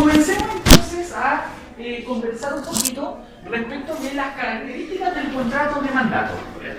Comencemos entonces a conversar un poquito respecto de las características del contrato de mandato.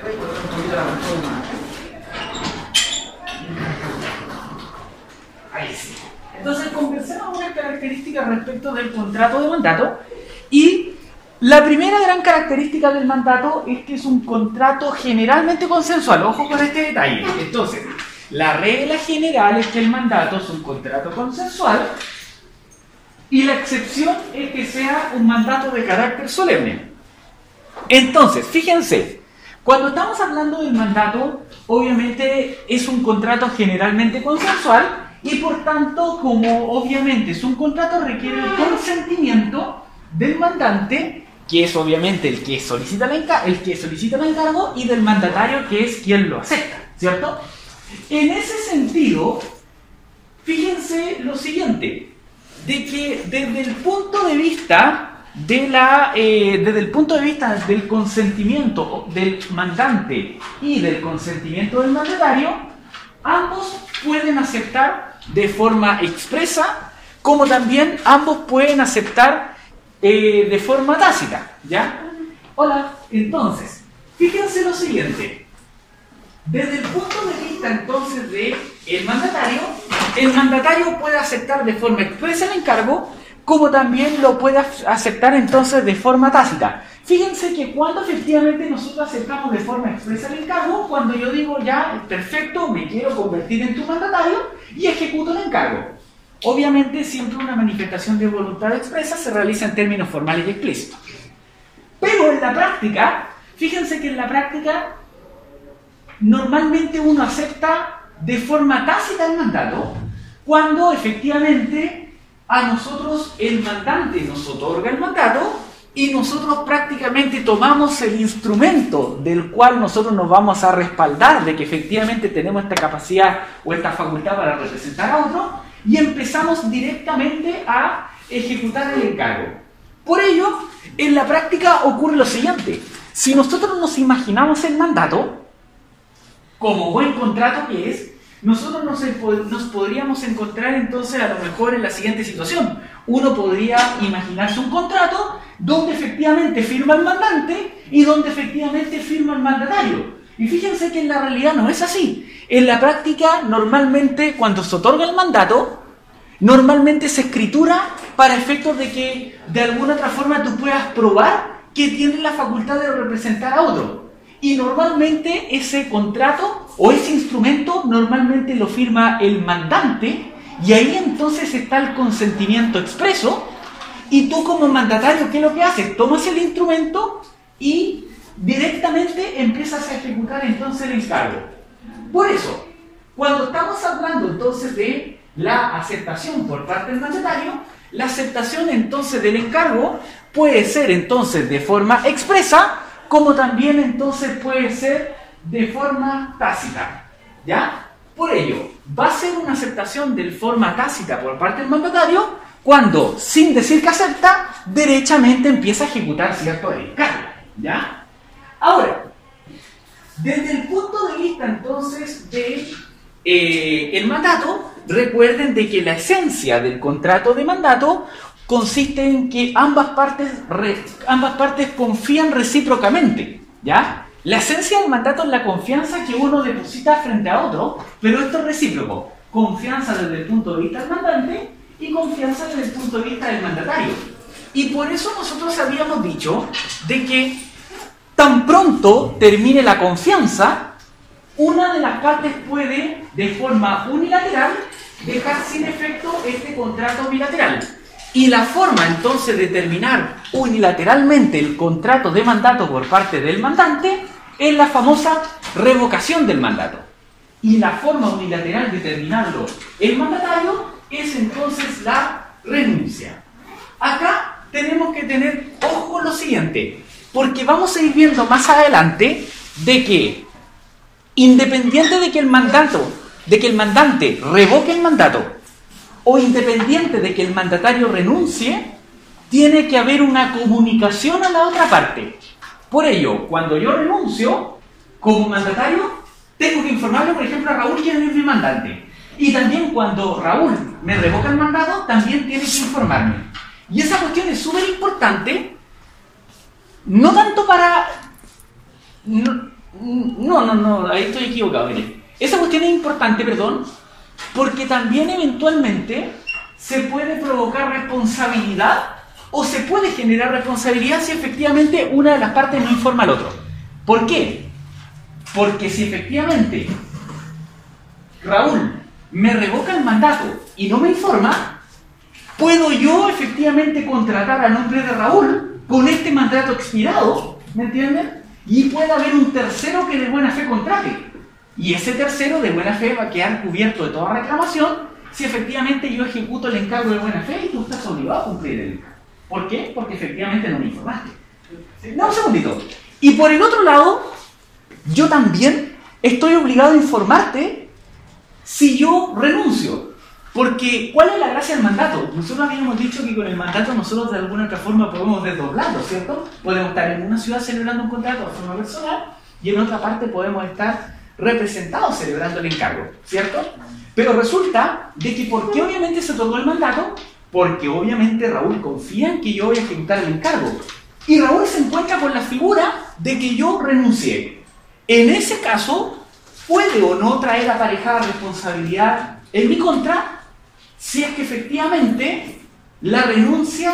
Ahí sí. Entonces conversemos unas características respecto del contrato de mandato, y la primera gran característica del mandato es que es un contrato generalmente consensual. Ojo con este detalle. Entonces, la regla general es que el mandato es un contrato consensual y la excepción es que sea un mandato de carácter solemne. Entonces, fíjense, cuando estamos hablando del mandato, obviamente es un contrato generalmente consensual y por tanto, como obviamente es un contrato, requiere el consentimiento del mandante, que es obviamente el que solicita el encargo, y del mandatario, que es quien lo acepta, ¿cierto? En ese sentido, fíjense lo siguiente, de que desde el punto de vista del consentimiento del mandante y del consentimiento del mandatario, ambos pueden aceptar de forma expresa, como también ambos pueden aceptar de forma tácita, ¿ya? Hola, entonces, fíjense lo siguiente. Desde el punto de vista entonces del mandatario puede aceptar de forma expresa el encargo, como también lo puede aceptar entonces de forma tácita. Fíjense que cuando efectivamente nosotros aceptamos de forma expresa el encargo, cuando yo digo ya, perfecto, me quiero convertir en tu mandatario y ejecuto el encargo. Obviamente siempre una manifestación de voluntad expresa se realiza en términos formales y explícitos. Pero en la práctica, fíjense que en la práctica normalmente uno acepta de forma tácita el mandato cuando efectivamente a nosotros el mandante nos otorga el mandato y nosotros prácticamente tomamos el instrumento del cual nosotros nos vamos a respaldar de que efectivamente tenemos esta capacidad o esta facultad para representar a otro y empezamos directamente a ejecutar el encargo. Por ello, en la práctica ocurre lo siguiente: si nosotros nos imaginamos el mandato como buen contrato que es, nosotros nos podríamos encontrar entonces a lo mejor en la siguiente situación. Uno podría imaginarse un contrato donde efectivamente firma el mandante y donde efectivamente firma el mandatario. Y fíjense que en la realidad no es así. En la práctica, normalmente cuando se otorga el mandato, normalmente se escritura para efectos de que de alguna otra forma tú puedas probar que tienes la facultad de representar a otro. Y normalmente ese contrato o ese instrumento normalmente lo firma el mandante, y ahí entonces está el consentimiento expreso, y tú como mandatario, ¿qué es lo que haces? Tomas el instrumento y directamente empiezas a ejecutar entonces el encargo. Por eso, cuando estamos hablando entonces de la aceptación por parte del mandatario, la aceptación entonces del encargo puede ser entonces de forma expresa, como también entonces puede ser de forma tácita, ¿ya? Por ello, va a ser una aceptación de forma tácita por parte del mandatario cuando, sin decir que acepta, derechamente empieza a ejecutar cierto encargo, ¿ya? Ahora, desde el punto de vista entonces de el mandato, recuerden de que la esencia del contrato de mandato consiste en que ambas partes confían recíprocamente, ¿ya? La esencia del mandato es la confianza que uno deposita frente a otro, pero esto es recíproco. Confianza desde el punto de vista del mandante y confianza desde el punto de vista del mandatario. Y por eso nosotros habíamos dicho de que tan pronto termine la confianza, una de las partes puede, de forma unilateral, dejar sin efecto este contrato bilateral. Y la forma entonces de terminar unilateralmente el contrato de mandato por parte del mandante es la famosa revocación del mandato. Y la forma unilateral de terminarlo el mandatario es entonces la renuncia. Acá tenemos que tener ojo con lo siguiente, porque vamos a ir viendo más adelante de que, independiente de que el mandante revoque el mandato, o independiente de que el mandatario renuncie, tiene que haber una comunicación a la otra parte. Por ello, cuando yo renuncio, como mandatario, tengo que informarle, por ejemplo, a Raúl, quien es mi mandante. Y también cuando Raúl me revoca el mandato, también tiene que informarme. Y esa cuestión es súper importante, no tanto para... No, ahí estoy equivocado, mire. Esa cuestión es importante, perdón, porque también eventualmente se puede provocar responsabilidad o se puede generar responsabilidad si efectivamente una de las partes no informa al otro. ¿Por qué? Porque si efectivamente Raúl me revoca el mandato y no me informa, puedo yo efectivamente contratar a nombre de Raúl con este mandato expirado, ¿me entienden? Y puede haber un tercero que de buena fe contrate. Y ese tercero de buena fe va a quedar cubierto de toda reclamación si efectivamente yo ejecuto el encargo de buena fe y tú estás obligado a cumplir el encargo. ¿Por qué? Porque efectivamente no me informaste. No, un segundito. Y por el otro lado, yo también estoy obligado a informarte si yo renuncio. Porque, ¿cuál es la gracia del mandato? Nosotros habíamos dicho que con el mandato nosotros de alguna otra forma podemos desdoblarlo, ¿cierto? Podemos estar en una ciudad celebrando un contrato de forma personal y en otra parte podemos estar representados celebrando el encargo, ¿cierto? Pero resulta de que ¿por qué obviamente se otorgó el mandato? Porque obviamente Raúl confía en que yo voy a ejecutar el encargo. Y Raúl se encuentra con la figura de que yo renuncié. En ese caso, puede o no traer aparejada responsabilidad en mi contra si es que efectivamente la renuncia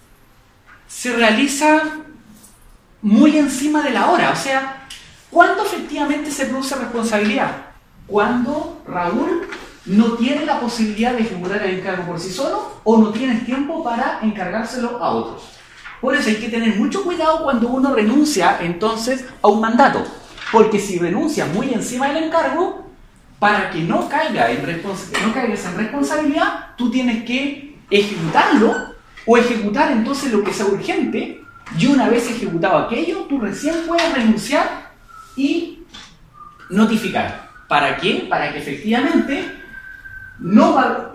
se realiza muy encima de la hora. O sea, ¿cuándo efectivamente se produce responsabilidad? Cuando Raúl no tiene la posibilidad de ejecutar el encargo por sí solo o no tiene tiempo para encargárselo a otros. Por eso hay que tener mucho cuidado cuando uno renuncia entonces a un mandato, porque si renuncia muy encima del encargo, para que no caigas en responsabilidad, tú tienes que ejecutarlo o ejecutar entonces lo que sea urgente, y una vez ejecutado aquello, tú recién puedes renunciar y notificar. ¿Para qué? Para que efectivamente no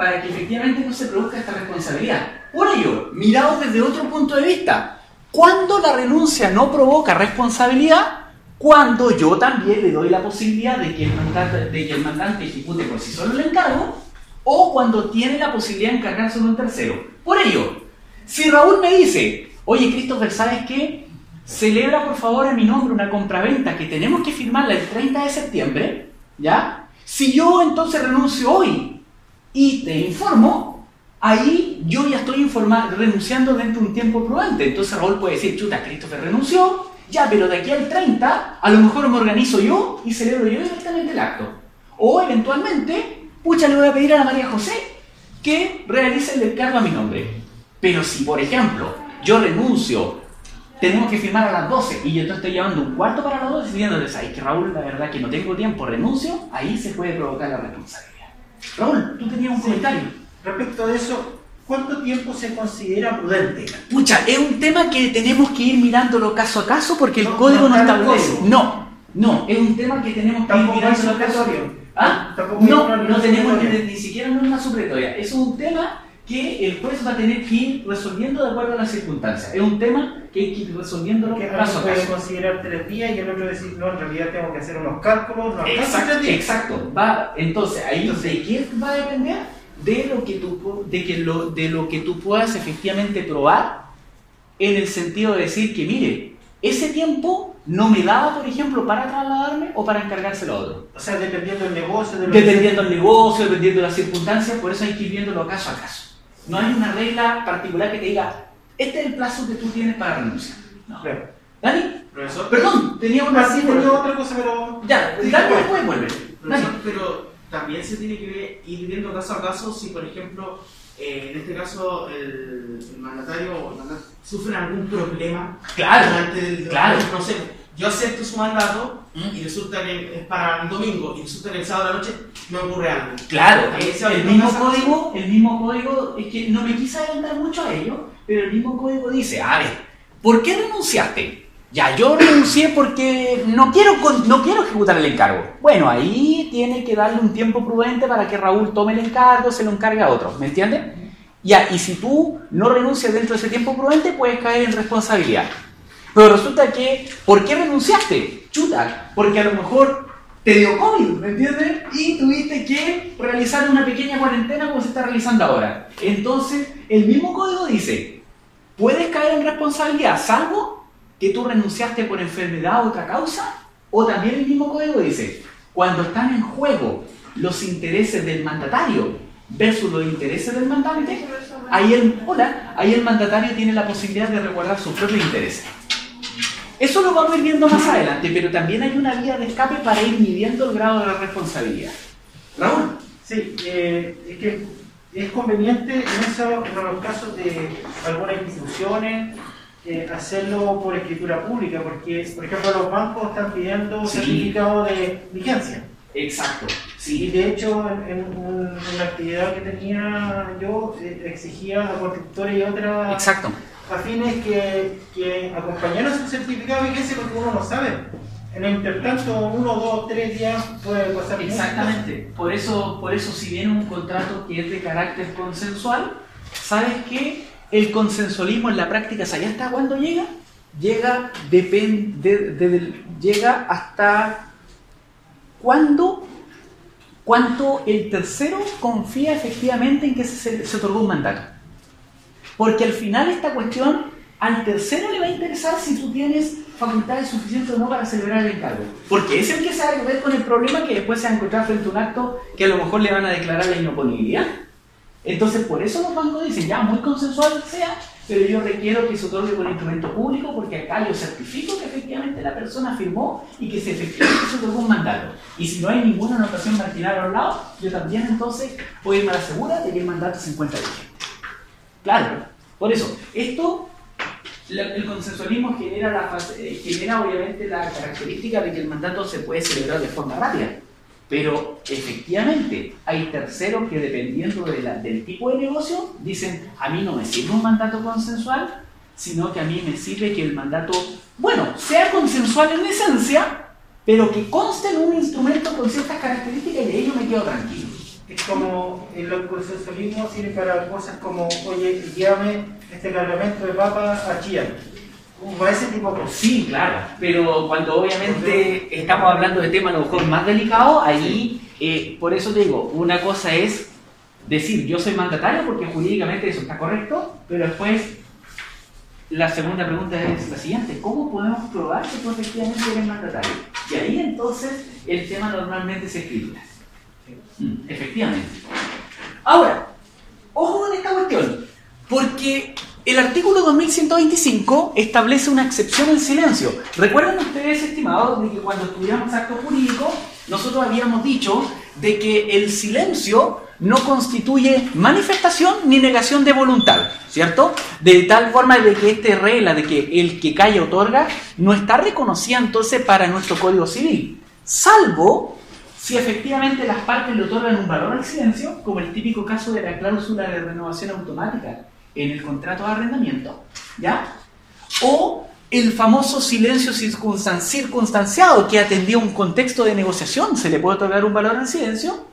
se produzca esta responsabilidad. Por ello, mirado desde otro punto de vista, ¿cuándo la renuncia no provoca responsabilidad? Cuando yo también le doy la posibilidad de que el mandante ejecute por sí solo el encargo, o cuando tiene la posibilidad de encargárselo a un tercero. Por ello, si Raúl me dice, oye Christopher, ¿sabes qué? Celebra por favor a mi nombre una compraventa que tenemos que firmarla el 30 de septiembre, ¿ya? Si yo entonces renuncio hoy y te informo, ahí yo ya estoy renunciando dentro de un tiempo prudente. Entonces Raúl puede decir, chuta, Christopher renunció, ya, pero de aquí al 30, a lo mejor me organizo yo y celebro yo directamente el acto. O eventualmente, pucha, le voy a pedir a la María José que realice el encargo a mi nombre. Pero si, por ejemplo, yo renuncio, tenemos que firmar a las 12 y yo te estoy llevando un cuarto para las 12 diciéndoles, ay, que Raúl, la verdad que no tengo tiempo, renuncio, ahí se puede provocar la responsabilidad. Raúl, tú tenías un comentario. Respecto de eso, ¿cuánto tiempo se considera prudente? Pucha, es un tema que tenemos que ir mirándolo caso a caso porque el código no establece. No, es un tema que tenemos que ir mirándolo caso a caso. ¿Ah? No tenemos ni siquiera norma supletoria. Es un tema que el juez va a tener que ir resolviendo de acuerdo a las circunstancias. Es un tema que hay que ir resolviéndolo caso a caso. Puede considerar 3 días y el otro decir, no, en realidad tengo que hacer unos cálculos. Exacto. Entonces, ahí ¿de qué va a depender? De lo que tú puedas efectivamente probar, en el sentido de decir que, mire, ese tiempo no me daba, por ejemplo, para trasladarme o para encargárselo a otro. O sea, dependiendo del negocio. Dependiendo de las circunstancias, por eso hay que ir viéndolo caso a caso. No hay una regla particular que te diga, este es el plazo que tú tienes para renunciar. No. Claro. ¿Dani? Profesor, Perdón, tenía otra cosa, pero... Ya, Dani, después vuelve. Profesor, pero también se tiene que ir viendo caso a caso si, por ejemplo, en este caso el mandatario o el mandante sufre algún problema durante el proceso. Yo acepto su mandato y resulta que es para el domingo y resulta que el sábado a la noche me ocurre algo. Claro, el mismo código, es que no me quise adelantar mucho a ello, pero el mismo código dice, a ver, ¿por qué renunciaste? Ya, yo renuncié porque no quiero ejecutar el encargo. Bueno, ahí tiene que darle un tiempo prudente para que Raúl tome el encargo, se lo encargue a otro, ¿me entiendes? Ya, y si tú no renuncias dentro de ese tiempo prudente, puedes caer en responsabilidad. Pero resulta que, ¿por qué renunciaste? Chuta, porque a lo mejor te dio COVID, ¿me entiendes? Y tuviste que realizar una pequeña cuarentena como se está realizando ahora. Entonces, el mismo código dice, puedes caer en responsabilidad, salvo que tú renunciaste por enfermedad o otra causa, o también el mismo código dice, cuando están en juego los intereses del mandatario versus los intereses del mandante, ahí el mandatario tiene la posibilidad de resguardar sus propios intereses. Eso lo vamos a ir viendo más adelante, pero también hay una vía de escape para ir midiendo el grado de la responsabilidad. Raúl. Sí, es que es conveniente en los casos de algunas instituciones hacerlo por escritura pública, porque, por ejemplo, los bancos están pidiendo certificado de vigencia. Exacto. Sí. Y de hecho, en una actividad que tenía yo, exigía a constructores y otras Exacto. afines que acompañaran su certificado de vigencia, porque uno no sabe. En el intertanto, 1, 2, 3 días puede pasar. Exactamente. Por eso, si viene un contrato que es de carácter consensual, ¿sabes qué? El consensualismo en la práctica, ¿sabes hasta cuándo llega? Llega hasta cuando el tercero confía efectivamente en que se otorgó un mandato. Porque al final esta cuestión, al tercero le va a interesar si tú tienes facultades suficientes o no para celebrar el encargo. Porque es el que se va a ver con el problema que después se va a encontrar frente a un acto que a lo mejor le van a declarar la inoponibilidad. Entonces, por eso los bancos dicen, ya, muy consensual sea, pero yo requiero que se otorgue por instrumento público, porque acá yo certifico que efectivamente la persona firmó y que efectivamente se otorgó un mandato. Y si no hay ninguna anotación marginal a los lados, yo también entonces puedo irme a la segura de que el mandato se encuentra vigente. Claro, por eso, el consensualismo genera obviamente la característica de que el mandato se puede celebrar de forma rápida. Pero efectivamente hay terceros que dependiendo del tipo de negocio dicen, a mí no me sirve un mandato consensual, sino que a mí me sirve que el mandato, bueno, sea consensual en esencia, pero que conste en un instrumento con ciertas características y de ahí yo me quedo tranquilo. Es como el consensualismo sirve para cosas como, oye, llévame este cargamento de papas a Chía. ¿Para ese tipo de cosas? Sí, claro, pero cuando obviamente estamos hablando de temas a lo mejor más delicados, ahí, por eso te digo, una cosa es decir yo soy mandatario porque jurídicamente eso está correcto, pero después la segunda pregunta es la siguiente, ¿cómo podemos probar que tú efectivamente eres mandatario? Y ahí entonces el tema normalmente se escritura. Efectivamente. Ahora, ojo con esta cuestión, porque el artículo 2125 establece una excepción en silencio. Recuerden ustedes, estimados, de que cuando estudiamos acto jurídico, nosotros habíamos dicho de que el silencio no constituye manifestación ni negación de voluntad, ¿cierto? De tal forma de que esta regla de que el que calla otorga no está reconocida entonces para nuestro Código Civil, salvo si efectivamente las partes le otorgan un valor al silencio, como el típico caso de la cláusula de renovación automática en el contrato de arrendamiento, ¿ya? O el famoso silencio circunstanciado que atendía un contexto de negociación, se le puede otorgar un valor al silencio,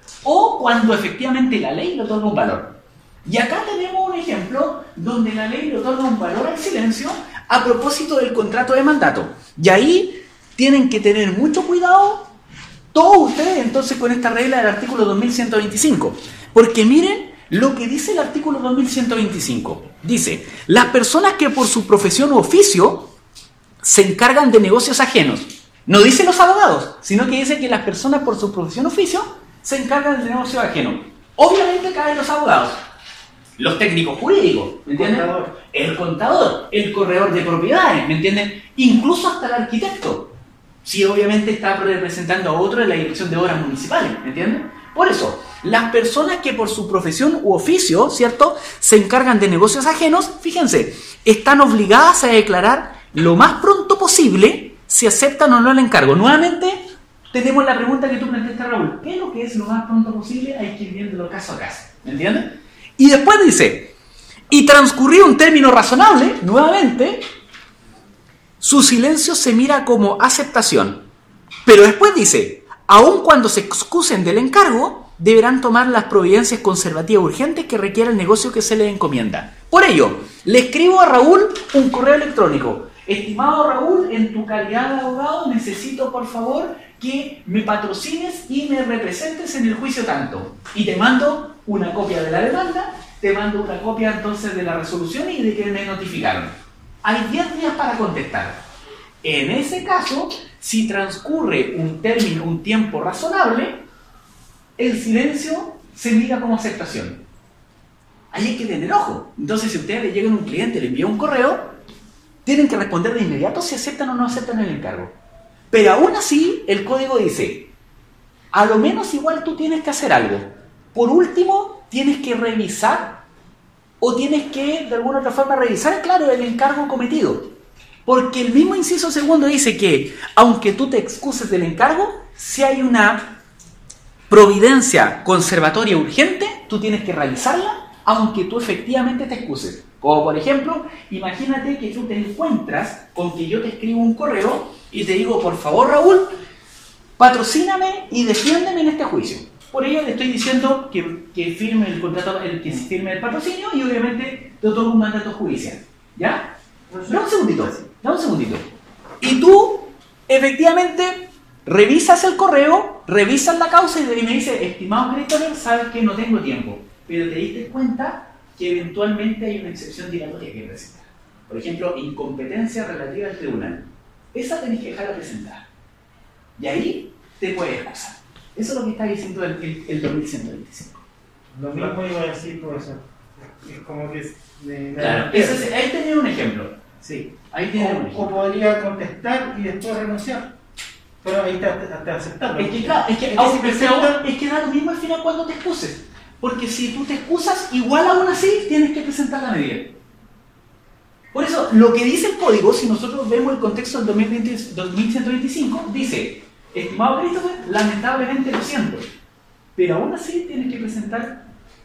o cuando efectivamente la ley le otorga un valor. Y acá tenemos un ejemplo donde la ley le otorga un valor al silencio a propósito del contrato de mandato. Y ahí tienen que tener mucho cuidado todos ustedes entonces con esta regla del artículo 2125, porque miren lo que dice el artículo 2125. Dice, las personas que por su profesión u oficio se encargan de negocios ajenos. No dice los abogados, sino que dice que las personas por su profesión u oficio se encargan de negocios ajenos. Obviamente caen los abogados, los técnicos jurídicos, ¿me entienden? El contador, el corredor de propiedades, ¿me entienden? Incluso hasta el arquitecto, si obviamente está representando a otro en la dirección de obras municipales, ¿me entienden? Por eso, las personas que por su profesión u oficio, ¿cierto?, se encargan de negocios ajenos, fíjense, están obligadas a declarar lo más pronto posible si aceptan o no el encargo. Nuevamente, tenemos la pregunta que tú planteaste, Raúl. ¿Qué es lo que es lo más pronto posible? Hay que ir viéndolo caso a caso, ¿me entiendes? Y después dice, y transcurrido un término razonable, nuevamente, su silencio se mira como aceptación. Pero después dice, aun cuando se excusen del encargo, deberán tomar las providencias conservativas urgentes que requiere el negocio que se les encomienda. Por ello, le escribo a Raúl un correo electrónico. Estimado Raúl, en tu calidad de abogado, necesito por favor que me patrocines y me representes en el juicio tanto. Y te mando una copia de la demanda, te mando una copia entonces de la resolución y de que me notificaron. Hay 10 días para contestar. En ese caso, si transcurre un término, un tiempo razonable, el silencio se mira como aceptación. Ahí hay que tener ojo. Entonces, si ustedes le llegan a un cliente, le envía un correo, tienen que responder de inmediato si aceptan o no aceptan el encargo. Pero aún así, el código dice, a lo menos igual tú tienes que hacer algo. Por último, tienes que revisar o tienes que, de alguna otra forma, revisar, claro, el encargo cometido. Porque el mismo inciso segundo dice que, aunque tú te excuses del encargo, si hay una providencia conservatoria urgente, tú tienes que realizarla, aunque tú efectivamente te excuses. Como por ejemplo, imagínate que tú te encuentras con que yo te escribo un correo y te digo, por favor Raúl, patrocíname y defiéndeme en este juicio. Por ello le estoy diciendo que firme el contrato, que se firme el patrocinio y obviamente te otorgo un mandato judicial. ¿Ya? Dame un segundito. Y tú, efectivamente, revisas el correo, revisas la causa y me dices, estimado Christopher, sabes que no tengo tiempo, pero te diste cuenta que eventualmente hay una excepción dilatoria que presentar. Por ejemplo, incompetencia relativa al tribunal. Esa tenés que dejarla presentar. Y ahí te puedes excusar. Eso es lo que está diciendo el 2125. Lo mismo iba a decir, profesor. Es como que... Claro, ahí tenía un ejemplo. Sí. Ahí tiene un ejemplo. O podría contestar y después renunciar. Pero ahí está aceptando. Es que claro, es que da lo mismo al final cuando te excuses. Porque si tú te excusas, igual aún así tienes que presentar la medida. Por eso, lo que dice el código, si nosotros vemos el contexto del 2125, dice, estimado Christopher, lamentablemente lo siento, pero aún así tienes que presentar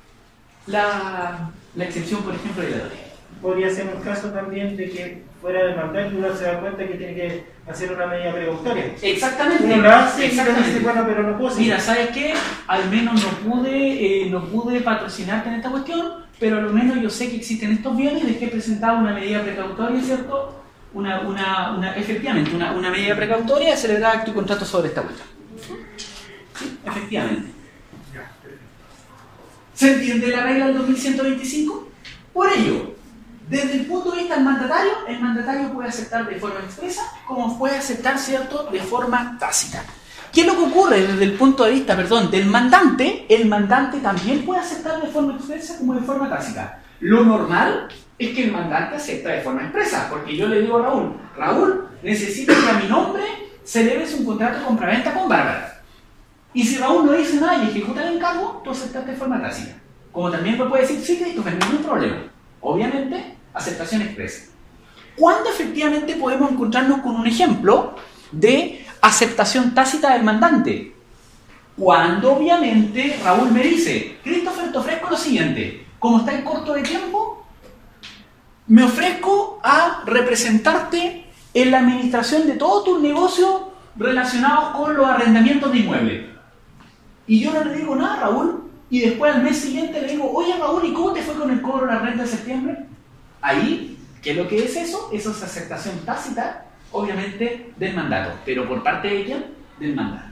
la excepción, por ejemplo, de la ley. Podría ser un caso también de que fuera de mandar y uno se da cuenta que tiene que hacer una medida precautoria. Exactamente. Uno la hace y dice, bueno, pero no puedo seguir. Mira, ¿sabes qué? Al menos no pude patrocinarte en esta cuestión, pero a lo menos yo sé que existen estos bienes y les he presentado una medida precautoria, ¿cierto? Efectivamente, una medida precautoria de celebrar tu contrato sobre esta cuestión. Sí, efectivamente. ¿Se entiende la regla del 2125? Por ello, desde el punto de vista del mandatario, el mandatario puede aceptar de forma expresa como puede aceptar, ¿cierto?, de forma tácita. ¿Qué es lo que ocurre desde el punto de vista, del mandante? El mandante también puede aceptar de forma expresa como de forma tácita. Lo normal es que el mandante acepta de forma expresa, porque yo le digo a Raúl, necesito que a mi nombre celebres un contrato de compraventa con Bárbara. Y si Raúl no dice nada y ejecuta el encargo, tú aceptas de forma tácita. Como también me puede decir, sí, Christopher, no hay ningún problema. Obviamente, aceptación expresa. ¿Cuándo efectivamente podemos encontrarnos con un ejemplo de aceptación tácita del mandante? Cuando obviamente Raúl me dice, Christopher, te ofrezco lo siguiente, como está en corto de tiempo, me ofrezco a representarte en la administración de todos tus negocios relacionados con los arrendamientos de inmuebles. Y yo no le digo nada a Raúl, y después al mes siguiente le digo, oye Raúl, ¿y cómo te fue con el cobro de la renta de septiembre? Ahí, ¿qué es lo que es eso? Eso es aceptación tácita, obviamente, del mandato. ¿Pero por parte de quién? Del mandante.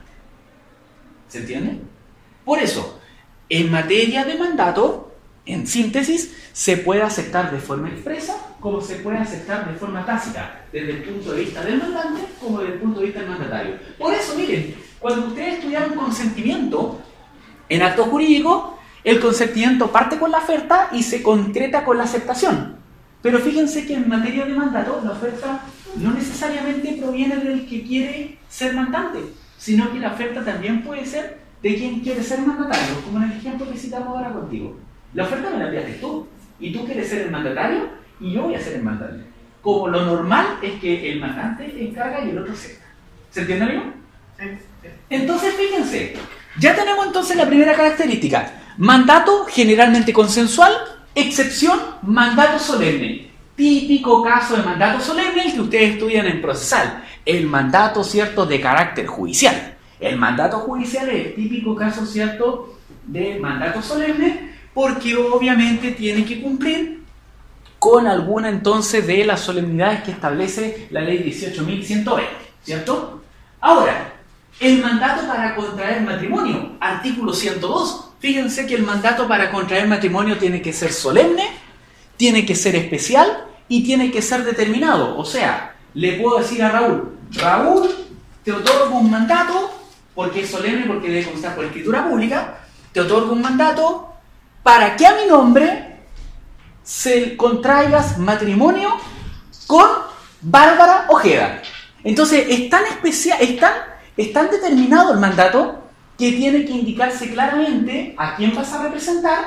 ¿Se entiende? Por eso, en materia de mandato, en síntesis, se puede aceptar de forma expresa como se puede aceptar de forma tácita, desde el punto de vista del mandante como desde el punto de vista del mandatario. Por eso, miren, cuando ustedes estudiaron consentimiento en acto jurídico, el consentimiento parte con la oferta y se concreta con la aceptación. Pero fíjense que en materia de mandato, la oferta no necesariamente proviene del que quiere ser mandante, sino que la oferta también puede ser de quien quiere ser mandatario, como en el ejemplo que citamos ahora contigo. La oferta me la enviaste tú, y tú quieres ser el mandatario, y yo voy a ser el mandatario. Como lo normal es que el mandante encarga y el otro acepta. ¿Se entiende, amigo? Sí. Entonces, fíjense, ya tenemos entonces la primera característica. Mandato generalmente consensual, excepción, mandato solemne. Típico caso de mandato solemne el que ustedes estudian en procesal. El mandato, ¿cierto?, de carácter judicial. El mandato judicial es el típico caso, ¿cierto?, de mandato solemne, porque obviamente tiene que cumplir con alguna entonces de las solemnidades que establece la ley 18.120, ¿cierto? Ahora, El mandato para contraer matrimonio, artículo 102. Fíjense que el mandato para contraer matrimonio tiene que ser solemne, tiene que ser especial y tiene que ser determinado. O sea, le puedo decir a Raúl, Raúl, te otorgo un mandato, porque es solemne, porque debe constar por escritura pública, te otorgo un mandato para que a mi nombre se contraigas matrimonio con Bárbara Ojeda. Entonces, es tan especial, es tan determinado el mandato que tiene que indicarse claramente a quién vas a representar,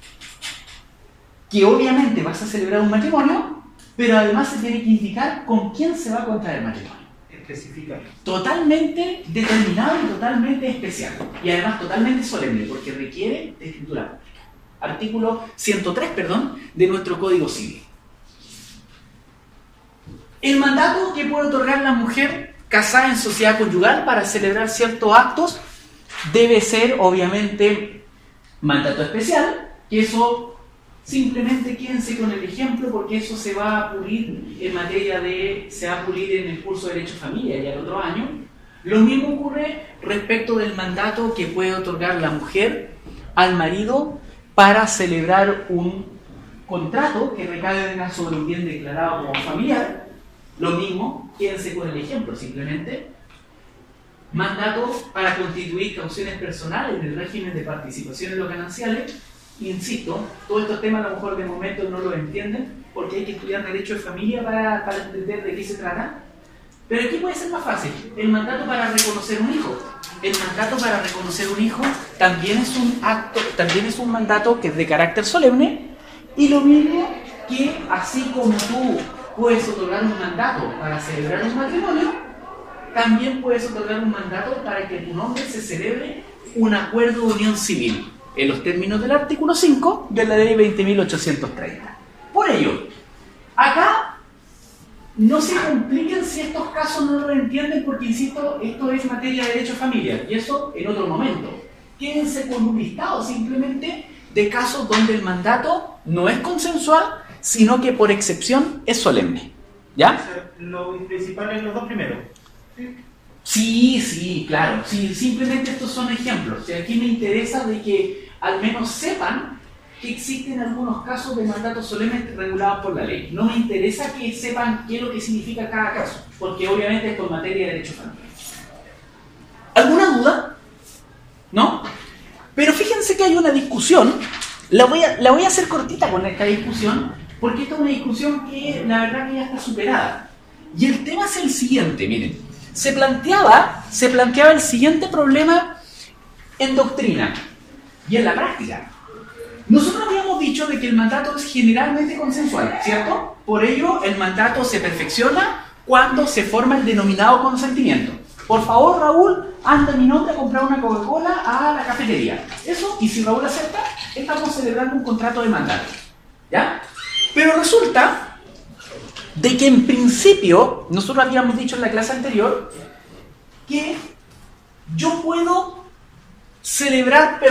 que obviamente vas a celebrar un matrimonio, pero además se tiene que indicar con quién se va a contraer el matrimonio. Especificar. Totalmente determinado y totalmente especial. Y además totalmente solemne, porque requiere de escritura pública. Artículo 103, de nuestro Código Civil. El mandato que puede otorgar la mujer casada en sociedad conyugal para celebrar ciertos actos debe ser, obviamente, mandato especial, que eso simplemente quédense con el ejemplo, porque eso se va a pulir en materia se va a pulir en el curso de Derecho Familia ya el otro año. Lo mismo ocurre respecto del mandato que puede otorgar la mujer al marido para celebrar un contrato que recaiga sobre un bien declarado como familiar. Lo mismo, quédense con el ejemplo, simplemente. Mandato para constituir cauciones personales en el régimen de participación en los gananciales. Insisto, todos estos temas a lo mejor de momento no lo entienden, porque hay que estudiar Derecho de Familia para entender de qué se trata. Pero aquí puede ser más fácil. El mandato para reconocer un hijo. El mandato para reconocer un hijo también es un acto, también es un mandato que es de carácter solemne, y lo mismo que así como tú puedes otorgar un mandato para celebrar un matrimonio, también puedes otorgar un mandato para que en tu nombre se celebre un acuerdo de unión civil, en los términos del artículo 5 de la ley 20.830. Por ello, acá no se compliquen si estos casos no lo entienden, porque, insisto, esto es materia de derecho familiar, y eso en otro momento. Quédense con un listado simplemente de casos donde el mandato no es consensual, sino que por excepción es solemne. ¿Ya? O sea, lo principal es los dos primeros. Sí, claro. Sí, simplemente estos son ejemplos. O sea, aquí me interesa de que al menos sepan que existen algunos casos de mandatos solemnes regulados por la ley. No me interesa que sepan qué es lo que significa cada caso, porque obviamente esto es materia de derecho familiar. ¿Alguna duda? ¿No? Pero fíjense que hay una discusión. La voy a hacer cortita con esta discusión, porque esta es una discusión que la verdad que ya está superada. Y el tema es el siguiente, miren. Se planteaba el siguiente problema en doctrina y en la práctica. Nosotros habíamos dicho de que el mandato es generalmente consensual, ¿cierto? Por ello, el mandato se perfecciona cuando se forma el denominado consentimiento. Por favor, Raúl, anda mi nombre a comprar una Coca-Cola a la cafetería. Eso, y si Raúl acepta, estamos celebrando un contrato de mandato. ¿Ya? Pero resulta de que en principio, nosotros habíamos dicho en la clase anterior, que yo puedo celebrar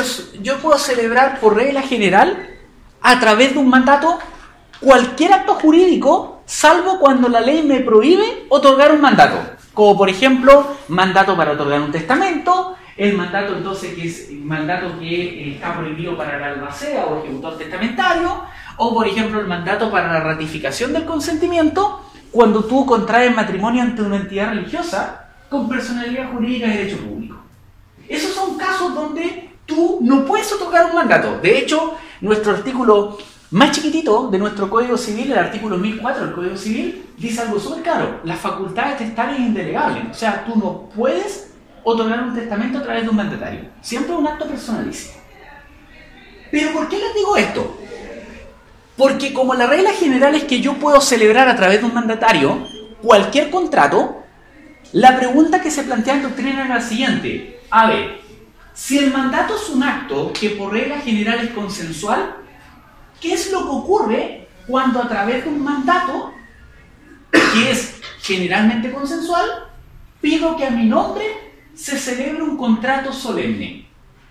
por regla general, a través de un mandato, cualquier acto jurídico, salvo cuando la ley me prohíbe otorgar un mandato. Como por ejemplo, mandato para otorgar un testamento, el mandato entonces que es el mandato que está prohibido para el albacea o ejecutor testamentario, o por ejemplo el mandato para la ratificación del consentimiento cuando tú contraes matrimonio ante una entidad religiosa con personalidad jurídica de derecho público. Esos son casos donde tú no puedes otorgar un mandato. De hecho, nuestro artículo más chiquitito de nuestro Código Civil, el artículo 1004 del Código Civil, dice algo súper claro: las facultades testarias indelegables. O sea, tú no puedes otorgar un testamento a través de un mandatario. Siempre un acto personalísimo. ¿Pero por qué les digo esto? Porque como la regla general es que yo puedo celebrar a través de un mandatario cualquier contrato, la pregunta que se plantea en doctrina es la siguiente. A ver, si el mandato es un acto que por regla general es consensual, ¿qué es lo que ocurre cuando a través de un mandato, que es generalmente consensual, pido que a mi nombre se celebre un contrato solemne?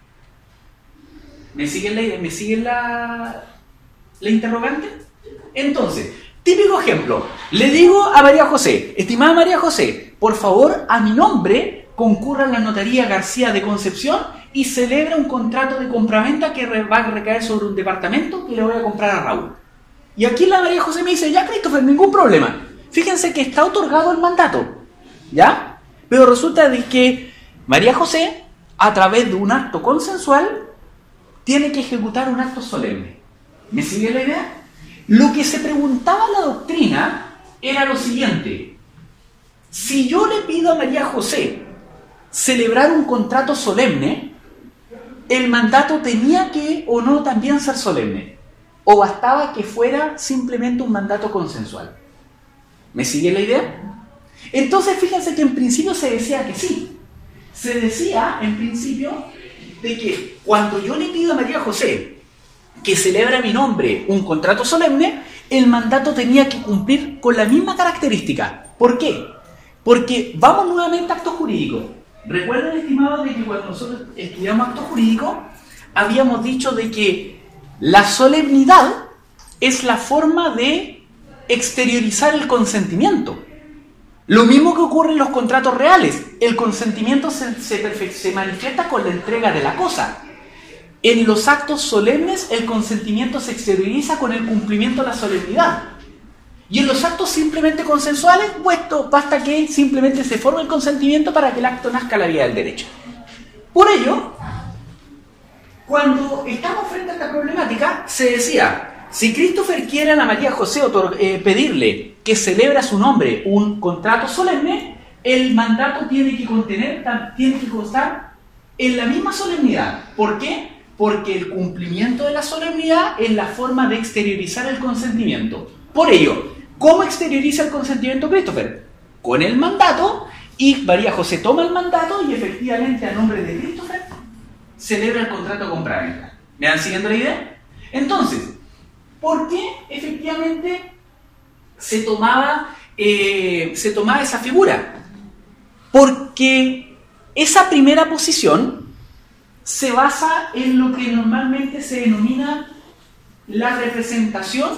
¿Me siguen la interrogante? Entonces, típico ejemplo. Le digo a María José: estimada María José, por favor, a mi nombre, concurra en la notaría García de Concepción y celebra un contrato de compraventa que va a recaer sobre un departamento que le voy a comprar a Raúl. Y aquí la María José me dice, ya Christopher, ningún problema. Fíjense que está otorgado el mandato, ¿ya? Pero resulta de que María José, a través de un acto consensual, tiene que ejecutar un acto solemne. ¿Me sigue la idea? Lo que se preguntaba la doctrina era lo siguiente. Si yo le pido a María José celebrar un contrato solemne, ¿el mandato tenía que o no también ser solemne? ¿O bastaba que fuera simplemente un mandato consensual? ¿Me sigue la idea? Entonces fíjense que en principio se decía que sí. Se decía en principio de que cuando yo le pido a María José que celebra a mi nombre un contrato solemne, el mandato tenía que cumplir con la misma característica. ¿Por qué? Porque vamos nuevamente a actos jurídicos. Recuerden, estimados, de que cuando nosotros estudiamos actos jurídicos, habíamos dicho de que la solemnidad es la forma de exteriorizar el consentimiento. Lo mismo que ocurre en los contratos reales. El consentimiento se manifiesta con la entrega de la cosa. En los actos solemnes, el consentimiento se exterioriza con el cumplimiento de la solemnidad. Y en los actos simplemente consensuales, basta que simplemente se forme el consentimiento para que el acto nazca a la vía del derecho. Por ello, cuando estamos frente a esta problemática, se decía, si Christopher quiere a la María José pedirle que celebre a su nombre un contrato solemne, el mandato tiene que constar en la misma solemnidad. ¿Por qué? Porque el cumplimiento de la solemnidad es la forma de exteriorizar el consentimiento. Por ello, ¿cómo exterioriza el consentimiento Christopher? Con el mandato, y María José toma el mandato y efectivamente a nombre de Christopher celebra el contrato de compraventa. ¿Me van siguiendo la idea? Entonces, ¿por qué efectivamente se tomaba esa figura? Porque esa primera posición se basa en lo que normalmente se denomina la representación,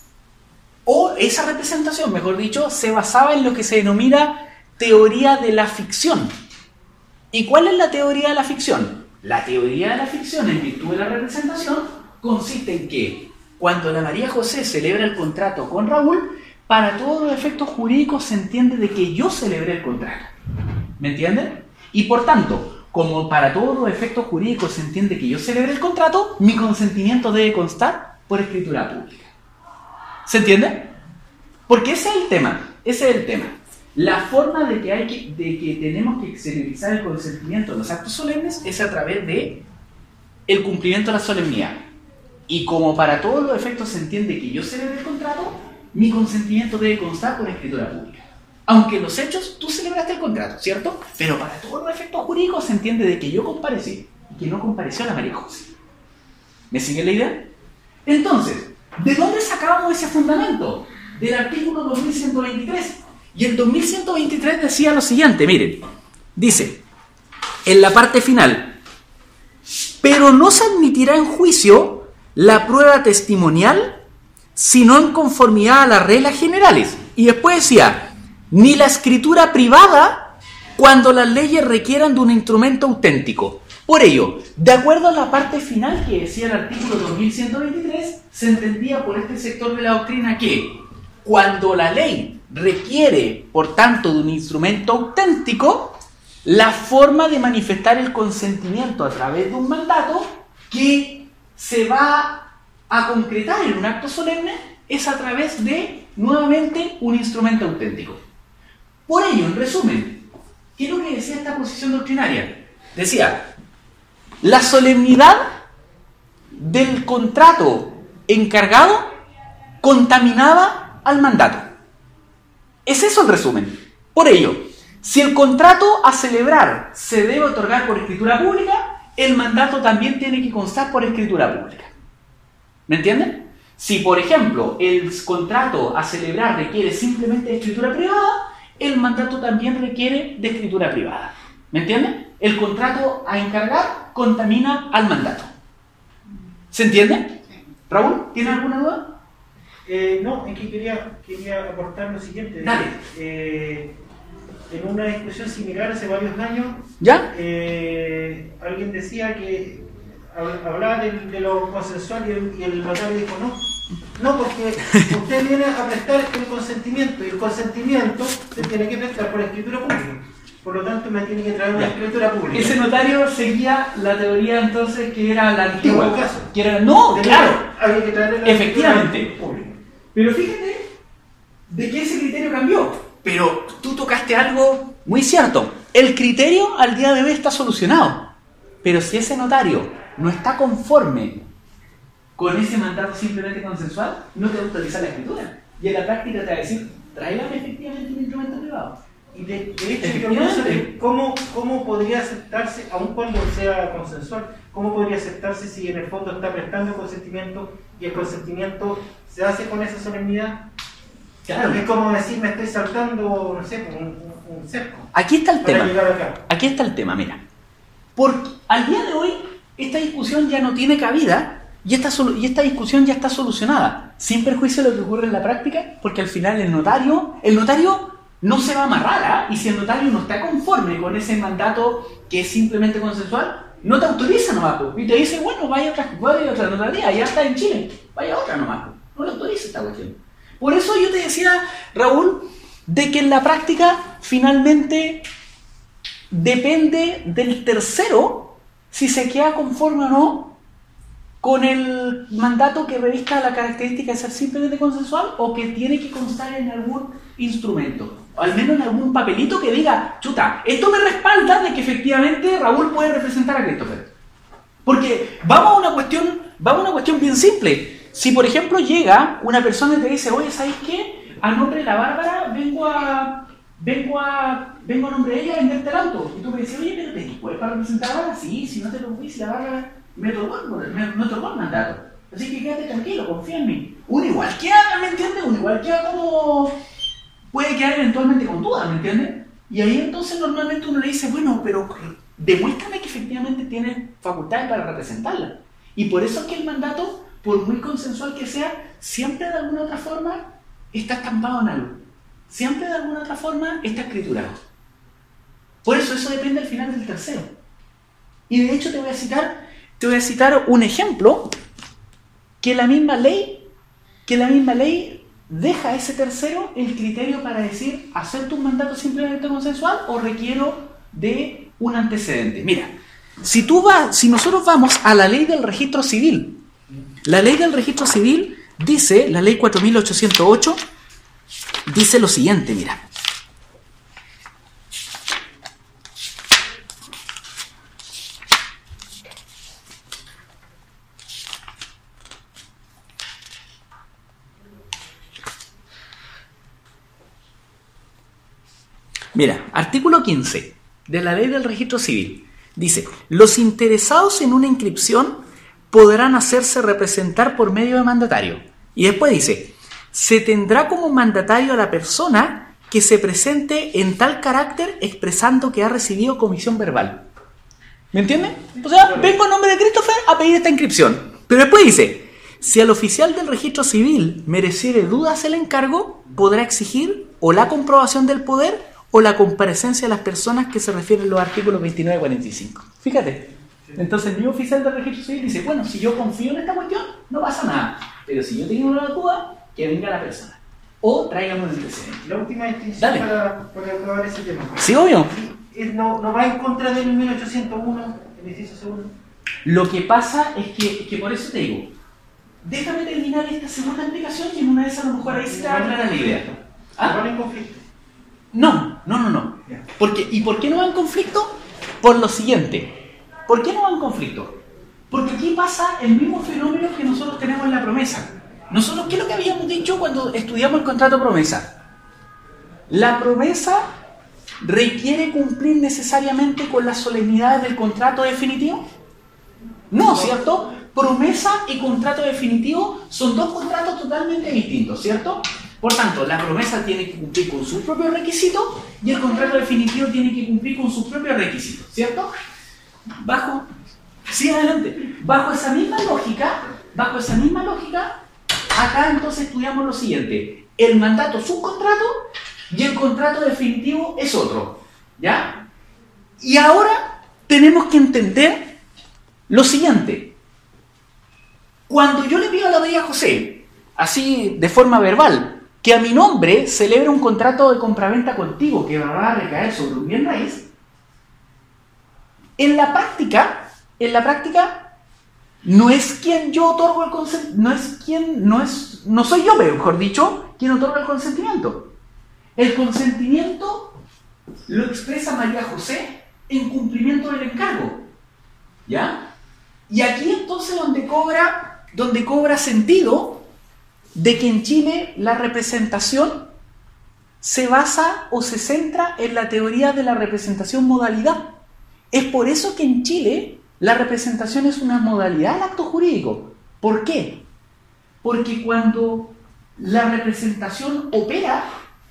o esa representación, mejor dicho, se basaba en lo que se denomina teoría de la ficción. ¿Y cuál es la teoría de la ficción? La teoría de la ficción, en virtud de la representación, consiste en que cuando la María José celebra el contrato con Raúl, para todos los efectos jurídicos se entiende de que yo celebré el contrato. ¿Me entienden? Y por tanto, como para todos los efectos jurídicos se entiende que yo celebré el contrato, mi consentimiento debe constar por escritura pública. ¿Se entiende? Porque ese es el tema. La forma de que tenemos que exteriorizar el consentimiento en los actos solemnes es a través de el cumplimiento de la solemnidad. Y como para todos los efectos se entiende que yo celebré el contrato, mi consentimiento debe constar por escritura pública. Aunque en los hechos tú celebraste el contrato, ¿cierto? Pero para todos los efectos jurídicos se entiende de que yo comparecí y que no compareció la María José. ¿Me sigue la idea? Entonces, ¿de dónde sacábamos ese fundamento? Del artículo 2123. Y el 2123 decía lo siguiente, miren. Dice, en la parte final, pero no se admitirá en juicio la prueba testimonial sino en conformidad a las reglas generales. Y después decía, ni la escritura privada cuando las leyes requieran de un instrumento auténtico. Por ello, de acuerdo a la parte final que decía el artículo 2123, se entendía por este sector de la doctrina que cuando la ley requiere, por tanto, de un instrumento auténtico, la forma de manifestar el consentimiento a través de un mandato que se va a concretar en un acto solemne es a través de, nuevamente, un instrumento auténtico. Por ello, en resumen, ¿qué es lo que decía esta posición doctrinaria? Decía, la solemnidad del contrato encargado contaminaba al mandato. Es eso el resumen. Por ello, si el contrato a celebrar se debe otorgar por escritura pública, el mandato también tiene que constar por escritura pública. ¿Me entienden? Si, por ejemplo, el contrato a celebrar requiere simplemente de escritura privada, el mandato también requiere de escritura privada. ¿Me entienden? El contrato a encargar contamina al mandato. ¿Se entiende? Raúl, ¿tiene alguna duda? No, es que quería aportar lo siguiente. Dale. en una discusión similar hace varios años, ¿ya? Alguien decía que hablaba de lo consensual y el notario dijo no, porque usted viene a prestar el consentimiento y el consentimiento se tiene que prestar por escritura pública. Por lo tanto, me tiene que traer una escritura pública. Ese notario seguía la teoría entonces que era la antigua. Caso. Que era, no, claro. Había que traer la efectivamente. Pública. Pero fíjate de que ese criterio cambió. Pero tú tocaste algo muy cierto. El criterio al día de hoy está solucionado. Pero si ese notario no está conforme con ese mandato simplemente consensual, no te autoriza la escritura. Y en la práctica te va a decir, tráigame efectivamente un instrumento privado. Y de hecho, yo pienso que ¿cómo podría aceptarse, aun cuando sea consensual, cómo podría aceptarse si en el fondo está prestando consentimiento y el consentimiento se hace con esa solemnidad? Claro. Es como decir, me estoy saltando, no sé, un cerco. Aquí está el tema. Llegar acá. Aquí está el tema, mira. Porque al día de hoy, esta discusión ya no tiene cabida y esta discusión ya está solucionada. Sin perjuicio de lo que ocurre en la práctica, porque al final el notario no se va a amarrar, y si el notario no está conforme con ese mandato que es simplemente consensual, no te autoriza nomás, y te dice, bueno, vaya a otra notaría, ya está en Chile, vaya a otra nomás, no le autoriza esta cuestión. Por eso yo te decía, Raúl, de que en la práctica finalmente depende del tercero si se queda conforme o no con el mandato que revista la característica de ser simplemente consensual o que tiene que constar en algún instrumento, o al menos en algún papelito que diga, chuta, esto me respalda de que efectivamente Raúl puede representar a Christopher. Porque vamos a una cuestión bien simple. Si por ejemplo llega una persona y te dice, oye, ¿sabes qué? A nombre de la Bárbara vengo a nombre de ella a venderte el auto. Y tú me dices, oye, pero ¿te puedes para representar a Bárbara? Sí, si no te lo voy, si la Bárbara me otorgó el mandato. Así que quédate tranquilo, confía en mí. Uno igual queda, ¿me entiendes? Uno igual queda como... puede quedar eventualmente con dudas, ¿me entiendes? Y ahí entonces normalmente uno le dice, bueno, pero demuéstrame que efectivamente tienes facultades para representarla. Y por eso es que el mandato, por muy consensual que sea, siempre de alguna otra forma está estampado en algo. Siempre de alguna otra forma está escriturado. Por eso depende al final del tercero. Y de hecho te voy a citar un ejemplo que la misma ley deja a ese tercero el criterio para decir, ¿acepto un mandato simplemente consensual o requiero de un antecedente? Mira, si nosotros vamos a la ley del registro civil, la ley del registro civil dice, la ley 4808, dice lo siguiente, mira. Mira, artículo 15 de la ley del registro civil dice, los interesados en una inscripción podrán hacerse representar por medio de mandatario. Y después dice, se tendrá como mandatario a la persona que se presente en tal carácter expresando que ha recibido comisión verbal. ¿Me entienden? O sea, vengo en nombre de Christopher a pedir esta inscripción. Pero después dice, si al oficial del registro civil mereciere dudas el encargo, podrá exigir o la comprobación del poder o la comparecencia de las personas que se refieren a los artículos 29 y 45. Fíjate. Entonces el mismo oficial del registro civil dice, bueno, si yo confío en esta cuestión, no pasa nada. Pero si yo tengo una duda, que venga la persona. O tráigame un antecedente. La última distinción para acabar ese tema. Sí, obvio. ¿No va en contra del 1801, el inciso segundo? Lo que pasa es que por eso te digo, déjame terminar esta segunda explicación y en una vez a lo mejor ahí se te va a aclarar la idea. ¿Ah? ¿Van en conflicto? No. ¿Y por qué no va en conflicto? Por lo siguiente. ¿Por qué no va en conflicto? Porque aquí pasa el mismo fenómeno que nosotros tenemos en la promesa. Nosotros, ¿qué es lo que habíamos dicho cuando estudiamos el contrato promesa? La promesa requiere cumplir necesariamente con las solemnidades del contrato definitivo. No, ¿cierto? Promesa y contrato definitivo son dos contratos totalmente distintos, ¿cierto? Por tanto, la promesa tiene que cumplir con sus propios requisitos y el contrato definitivo tiene que cumplir con sus propios requisitos, ¿cierto? Bajo esa misma lógica, acá entonces estudiamos lo siguiente. El mandato subcontrato Y el contrato definitivo es otro, ¿ya? Y ahora tenemos que entender lo siguiente. Cuando yo le pido a la María José, así de forma verbal, que a mi nombre celebre un contrato de compraventa contigo que va a recaer sobre un bien raíz, en la práctica, no es quien yo otorgo el consentimiento, no soy yo, mejor dicho, quien otorga el consentimiento. El consentimiento lo expresa María José en cumplimiento del encargo, ¿ya? Y aquí entonces donde cobra sentido de que en Chile la representación se basa o se centra en la teoría de la representación modalidad. Es por eso que en Chile la representación es una modalidad del acto jurídico. ¿Por qué? Porque cuando la representación opera,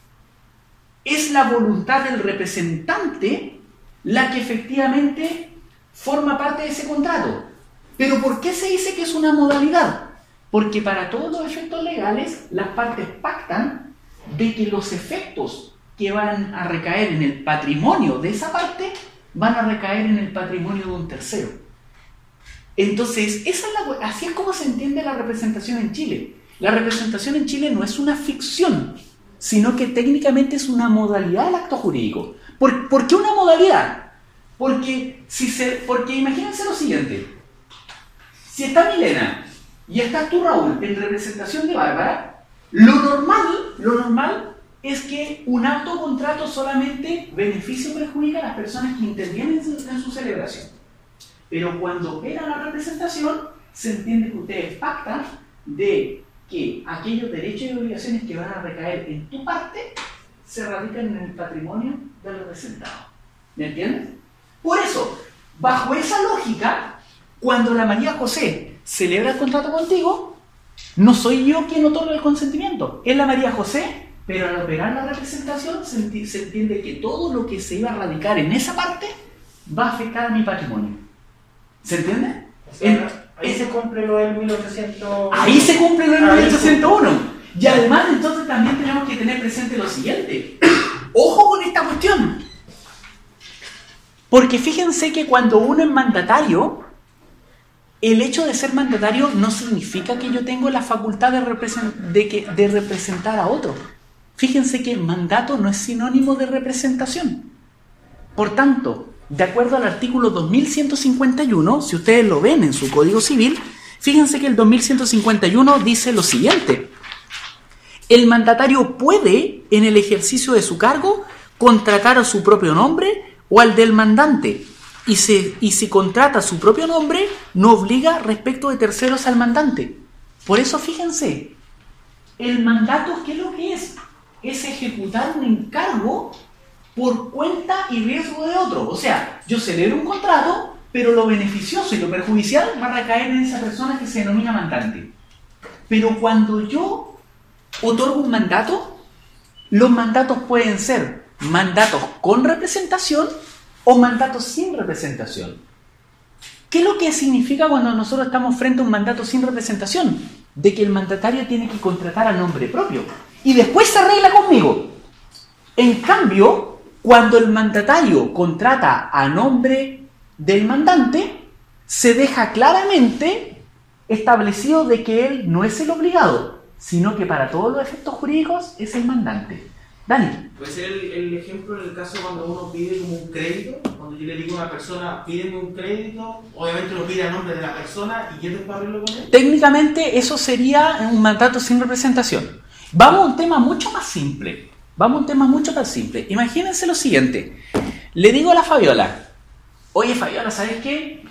es la voluntad del representante la que efectivamente forma parte de ese contrato. ¿Pero por qué se dice que es una modalidad? Porque para todos los efectos legales, las partes pactan de que los efectos que van a recaer en el patrimonio de esa parte van a recaer en el patrimonio de un tercero. Entonces, así es como se entiende la representación en Chile. La representación en Chile no es una ficción, sino que técnicamente es una modalidad del acto jurídico. ¿Por qué una modalidad? Porque imagínense lo siguiente. Si está Milena y estás tú, Raúl, en representación de Bárbara, lo normal es que un alto contrato solamente beneficia o perjudica a las personas que intervienen en su celebración. Pero cuando opera la representación, se entiende que ustedes pactan de que aquellos derechos y obligaciones que van a recaer en tu parte se radican en el patrimonio del representado. ¿Me entiendes? Por eso, bajo esa lógica, cuando la María José celebra el contrato contigo, no soy yo quien otorga el consentimiento, es la María José, pero al operar la representación se entiende que todo lo que se iba a radicar en esa parte va a afectar a mi patrimonio. ¿Se entiende? O sea, ahí se cumple lo del 1800... Ahí se cumple lo del 1801. Y además entonces también tenemos que tener presente lo siguiente. Ojo con esta cuestión. Porque fíjense que cuando uno es mandatario, el hecho de ser mandatario no significa que yo tengo la facultad de representar a otro. Fíjense que mandato no es sinónimo de representación. Por tanto, de acuerdo al artículo 2151, si ustedes lo ven en su Código Civil, fíjense que el 2151 dice lo siguiente. El mandatario puede, en el ejercicio de su cargo, contratar a su propio nombre o al del mandante, y si contrata su propio nombre, no obliga respecto de terceros al mandante. Por eso, fíjense, el mandato, ¿qué es lo que es? Es ejecutar un encargo por cuenta y riesgo de otro. O sea, yo celebro un contrato, pero lo beneficioso y lo perjudicial va a recaer en esa persona que se denomina mandante. Pero cuando yo otorgo un mandato, los mandatos pueden ser mandatos con representación o mandatos sin representación. ¿Qué es lo que significa cuando nosotros estamos frente a un mandato sin representación? De que el mandatario tiene que contratar a nombre propio y después se arregla conmigo. En cambio, cuando el mandatario contrata a nombre del mandante, se deja claramente establecido de que él no es el obligado, sino que para todos los efectos jurídicos es el mandante. Dani. Puede ser el ejemplo en el caso cuando uno pide como un crédito, cuando yo le digo a una persona, pídeme un crédito, obviamente lo pide a nombre de la persona y yo después arreglo con él. Técnicamente eso sería un mandato sin representación. Vamos a un tema mucho más simple. Imagínense lo siguiente. Le digo a la Fabiola, oye Fabiola, ¿sabes qué?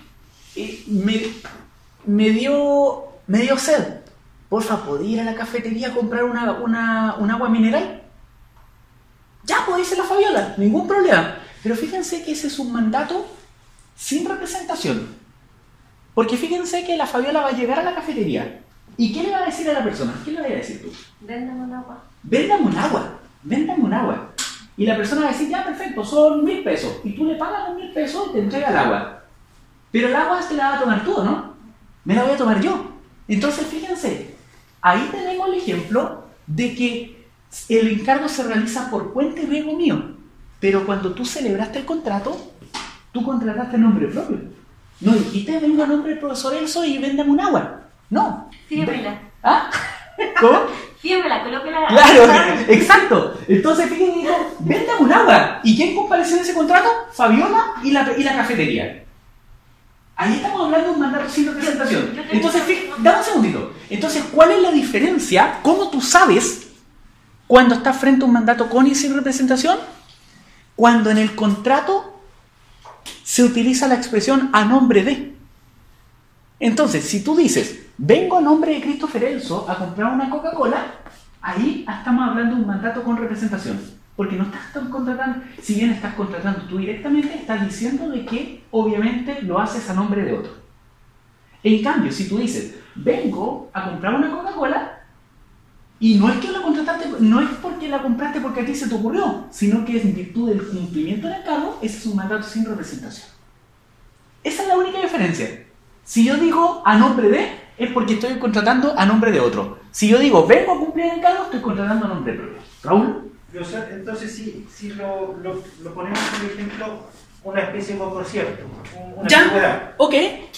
Me dio sed. Porfa, ¿podía ir a la cafetería a comprar un agua mineral? Ya, puede ser la Fabiola, ningún problema. Pero fíjense que ese es un mandato sin representación. Porque fíjense que la Fabiola va a llegar a la cafetería. ¿Y qué le va a decir a la persona? ¿Qué le va a decir tú? Véndame un agua. Véndame un agua. Y la persona va a decir, ya, perfecto, son 1.000 pesos. Y tú le pagas los 1.000 pesos y te entrega el agua. Pero el agua te la vas a tomar tú, ¿no? Me la voy a tomar yo. Entonces, fíjense, ahí tenemos el ejemplo de que el encargo se realiza por cuenta y riesgo mío. Pero cuando tú celebraste el contrato, tú contrataste en nombre propio. No dijiste, vengo a nombre del profesor Elso y véndame un agua. No. Fíjamela. ¿Ah? ¿Cómo? Fíjamela, colóquela. Claro, exacto. Entonces, fíjate, dijo, véndame un agua. ¿Y quién compareció en ese contrato? Fabiola y la cafetería. Ahí estamos hablando de un mandato sin representación. Entonces, dame un segundito. Entonces, ¿cuál es la diferencia? ¿Cómo tú sabes cuando estás frente a un mandato con y sin representación? Cuando en el contrato se utiliza la expresión a nombre de. Entonces, si tú dices, vengo a nombre de Christopher Elso a comprar una Coca-Cola, ahí estamos hablando de un mandato con representación. Porque no estás contratando, si bien estás contratando tú directamente, estás diciendo de que obviamente lo haces a nombre de otro. En cambio, si tú dices, vengo a comprar una Coca-Cola, y no es que la contrataste, no es porque la compraste porque a ti se te ocurrió, sino que es en virtud del cumplimiento del encargo, ese es un mandato sin representación. Esa es la única diferencia. Si yo digo a nombre de, es porque estoy contratando a nombre de otro. Si yo digo, vengo a cumplir el encargo, estoy contratando a nombre propio. ¿Raúl? Entonces, si lo ponemos, por ejemplo, una especie de concierto, una ¿Ya? antigüedad. Ok.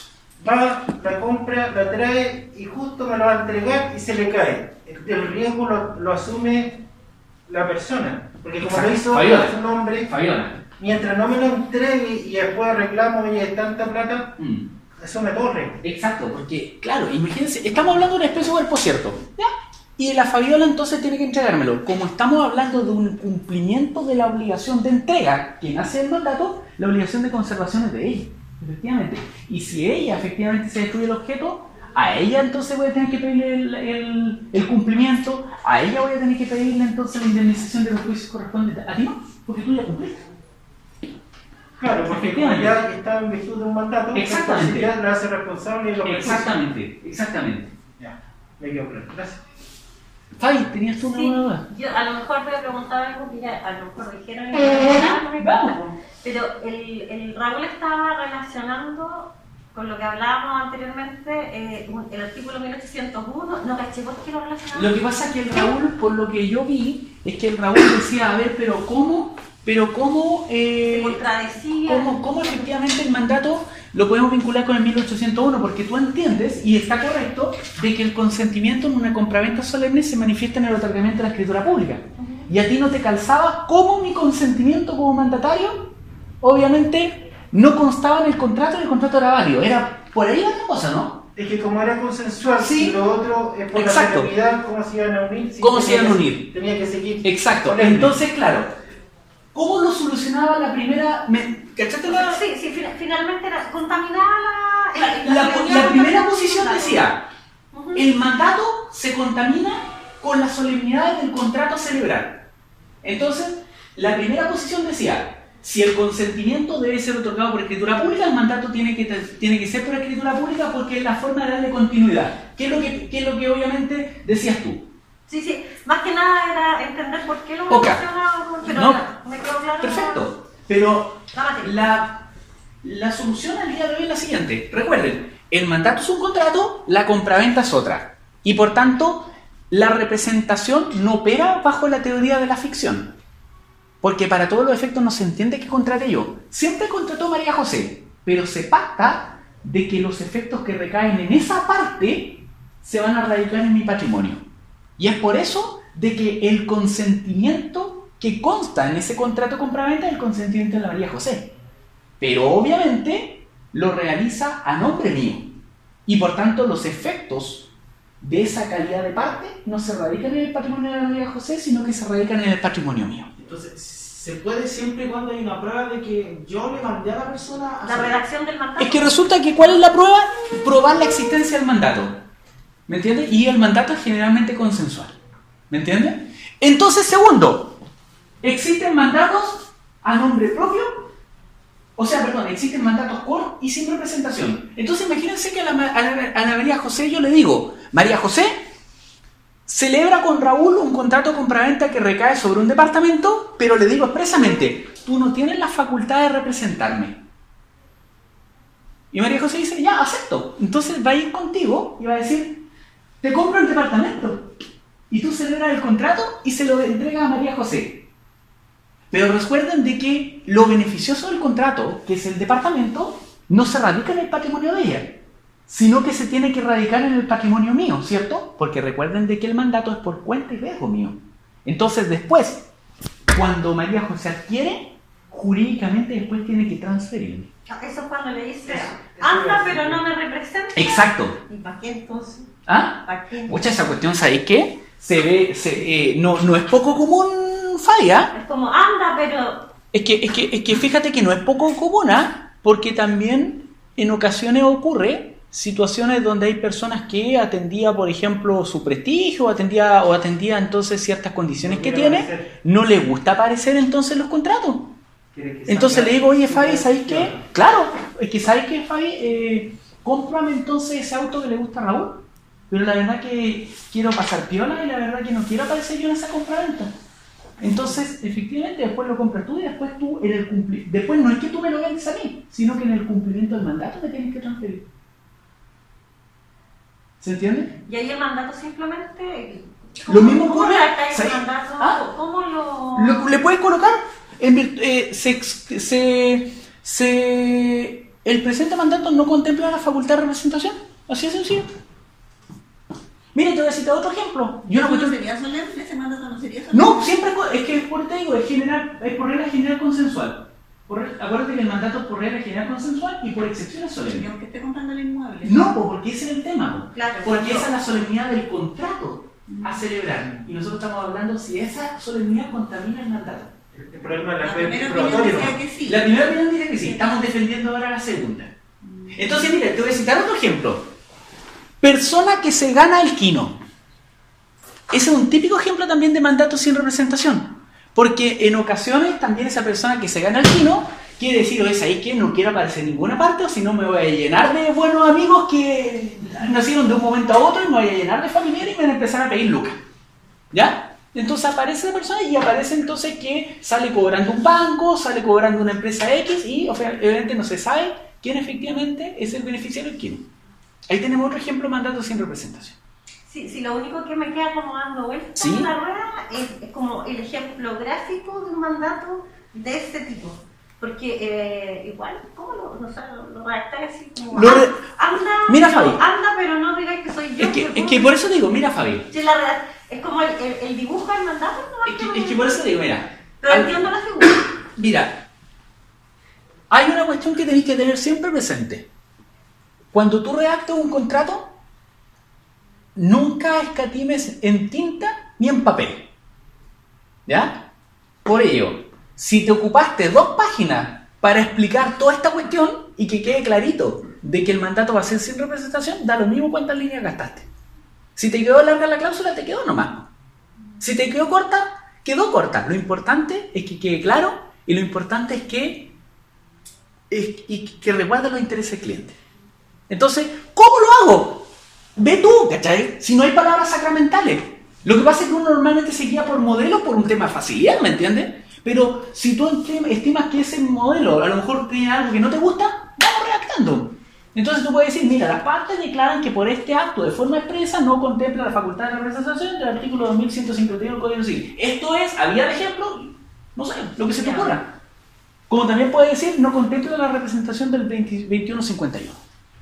Va, la compra, la trae y justo me lo va a entregar y se le cae. El riesgo lo asume la persona. Porque como Exacto. lo hizo Fabiola. a su nombre, Fabiola. mientras no me lo entregue y después reclamo, oye, es tanta plata, asume todo el riesgo. Exacto, porque, claro, imagínense, estamos hablando de una especie de cuerpo cierto, ¿ya? Y la Fabiola entonces tiene que entregármelo. Como estamos hablando de un cumplimiento de la obligación de entrega que nace del mandato, la obligación de conservación es de ella, efectivamente. Y si ella efectivamente se destruye el objeto, a ella entonces voy a tener que pedirle el cumplimiento, a ella voy a tener que pedirle entonces la indemnización de los juicios correspondientes. A ti no, porque tú ya cumpliste. Claro, porque como ya está en virtud de un mandato, Exactamente. entonces ya la hace responsable de lo que Exactamente. Ya, me quedo claro. Gracias. Fabi, ¿tenías tú una duda? Yo a lo mejor voy a preguntar algo que ya a lo mejor dijeron y no me importa. Pero el Raúl estaba relacionando con lo que hablábamos anteriormente, el artículo 1801, no caché por qué lo relacionaba. Lo que pasa es que el Raúl, por lo que yo vi, es que el Raúl decía, a ver, pero ¿cómo se contradecía. ¿Cómo efectivamente el mandato lo podemos vincular con el 1801? Porque tú entiendes, y está correcto, de que el consentimiento en una compraventa solemne se manifiesta en el otorgamiento de la escritura pública. Y a ti no te calzaba cómo mi consentimiento como mandatario, obviamente, no constaba en el contrato y el contrato era válido. Era por ahí otra cosa, ¿no? Es que como era consensual, Sí. y lo otro es por Exacto. la solemnidad, ¿cómo se iban a unir? Sí, ¿Cómo se iban a unir? Tenía que seguir. Exacto. solemne. Entonces, claro, ¿cómo lo solucionaba la primera? ¿Cachaste la...? Sí, finalmente contaminaba La primera posición decía, el mandato se contamina con las solemnidades del contrato a celebrar. Entonces, la primera posición decía, si el consentimiento debe ser otorgado por escritura pública, el mandato tiene que ser por escritura pública porque es la forma de darle continuidad. ¿Qué es lo que obviamente decías tú? Sí, más que nada era entender por qué lo relacionaba, pero no, me quedó claro. Perfecto, pero la solución al día de hoy es la siguiente. Recuerden, el mandato es un contrato, la compraventa es otra. Y por tanto, la representación no opera bajo la teoría de la ficción. Porque para todos los efectos no se entiende que contraté yo. Siempre contrató María José, pero se pacta de que los efectos que recaen en esa parte se van a radicar en mi patrimonio. Y es por eso de que el consentimiento que consta en ese contrato de compraventa es el consentimiento de la María José. Pero obviamente lo realiza a nombre mío. Y por tanto los efectos de esa calidad de parte no se radican en el patrimonio de la María José, sino que se radican en el patrimonio mío. Entonces, se puede siempre y cuando hay una prueba de que yo le mandé a la persona a La redacción del mandato. Es que resulta que ¿cuál es la prueba? Probar la existencia del mandato. ¿Me entiendes? Y el mandato es generalmente consensual. ¿Me entiendes? Entonces, segundo, ¿existen mandatos a nombre propio? O sea, perdón, existen mandatos con y sin representación. Entonces, imagínense que a la María José yo le digo, María José, celebra con Raúl un contrato de compraventa que recae sobre un departamento, pero le digo expresamente, tú no tienes la facultad de representarme. Y María José dice, ya, acepto. Entonces va a ir contigo y va a decir, te compro el departamento. y tú celebras el contrato y se lo entregas a María José. Pero recuerden de que lo beneficioso del contrato, que es el departamento, no se radica en el patrimonio de ella, sino que se tiene que radicar en el patrimonio mío, ¿cierto? Porque recuerden de que el mandato es por cuenta y riesgo mío. Entonces después, cuando María José adquiere, jurídicamente después tiene que transferirme. Eso es cuando le dice, anda pero no me representa. Exacto. ¿Y para qué entonces? ¿Ah? ¿Para qué? Mucha esa cuestión, ¿sabéis qué? No es poco común, Falla. Es como, anda pero... Es que fíjate que no es poco común, ¿ah? Porque también en ocasiones ocurre situaciones donde hay personas que atendía, por ejemplo, su prestigio o atendía entonces ciertas condiciones que tiene, no le gusta aparecer entonces en los contratos. Entonces le digo, oye Fabi, ¿sabes qué? Claro, es que ¿sabes qué, Fabi? Cómprame entonces ese auto que le gusta a Raúl, pero la verdad que quiero pasar piola y la verdad que no quiero aparecer yo en esa compraventa. Entonces, efectivamente, después lo compras tú y después tú en el cumplimiento. Después no es que tú me lo vendes a mí, sino que en el cumplimiento del mandato te tienes que transferir. ¿Se entiende? Y ahí el mandato simplemente... Lo mismo ocurre. ¿Cómo lo...? Le puedes colocar. El presente mandato no contempla la facultad de representación. Así de sencillo. Mire, te voy a citar otro ejemplo. ¿No sería solemne ese mandato? ¿No sería solemne? No, siempre es que por te digo, es por regla general consensual. Acuérdate que el mandato es por regla general consensual y por excepciones solemnes. ¿Y aunque esté comprando el inmueble? No, porque ese es el tema. Claro, porque esa es la solemnidad del contrato a celebrar. Y nosotros estamos hablando si esa solemnidad contamina el mandato. El problema es La primera opinión decía que sí. La primera opinión dice que sí. Estamos defendiendo ahora la segunda. Entonces, mira, te voy a citar otro ejemplo. Persona que se gana el quino. Ese es un típico ejemplo también de mandato sin representación. Porque en ocasiones también esa persona que se gana el quino quiere decir, oye, ahí que no quiero aparecer en ninguna parte o si no me voy a llenar de buenos amigos que nacieron de un momento a otro y me voy a llenar de familiares y me van a empezar a pedir lucas. ¿Ya? Entonces aparece la persona y aparece entonces que sale cobrando un banco, sale cobrando una empresa X y obviamente no se sabe quién efectivamente es el beneficiario del quino. Ahí tenemos otro ejemplo de mandato sin representación. Sí, lo único que me queda como dando vueltas ¿Sí? en la rueda es como el ejemplo gráfico de un mandato de este tipo. Porque igual, ¿cómo lo redactáis así? Como, anda, mira, Fabi. Anda, pero no digáis que soy yo. Es que por eso digo, mira, Fabi. Sí, es como el dibujo del mandato. ¿No? Es que por eso digo, mira. Pero entiendo la figura. Mira, hay una cuestión que tenéis que tener siempre presente. Cuando tú redactas un contrato, nunca escatimes en tinta ni en papel. ¿Ya? Por ello, si te ocupaste 2 páginas para explicar toda esta cuestión y que quede clarito de que el mandato va a ser sin representación, da lo mismo cuántas líneas gastaste. Si te quedó larga la cláusula, te quedó nomás. Si te quedó corta, quedó corta. Lo importante es que quede claro y lo importante es que resguarde los intereses del cliente. Entonces, ¿cómo lo hago? Ve tú, ¿cachai? Si no hay palabras sacramentales. Lo que pasa es que uno normalmente se guía por modelos por un tema de facilidad, ¿me entiendes? Pero si tú estimas que ese modelo a lo mejor tiene algo que no te gusta, vamos redactando. Entonces tú puedes decir, mira, las partes declaran que por este acto de forma expresa no contempla la facultad de representación del artículo 2151 del Código Civil. Esto es, a vía de ejemplo, no sé, lo que se te ocurra. Como también puede decir, no contempla la representación del 2151.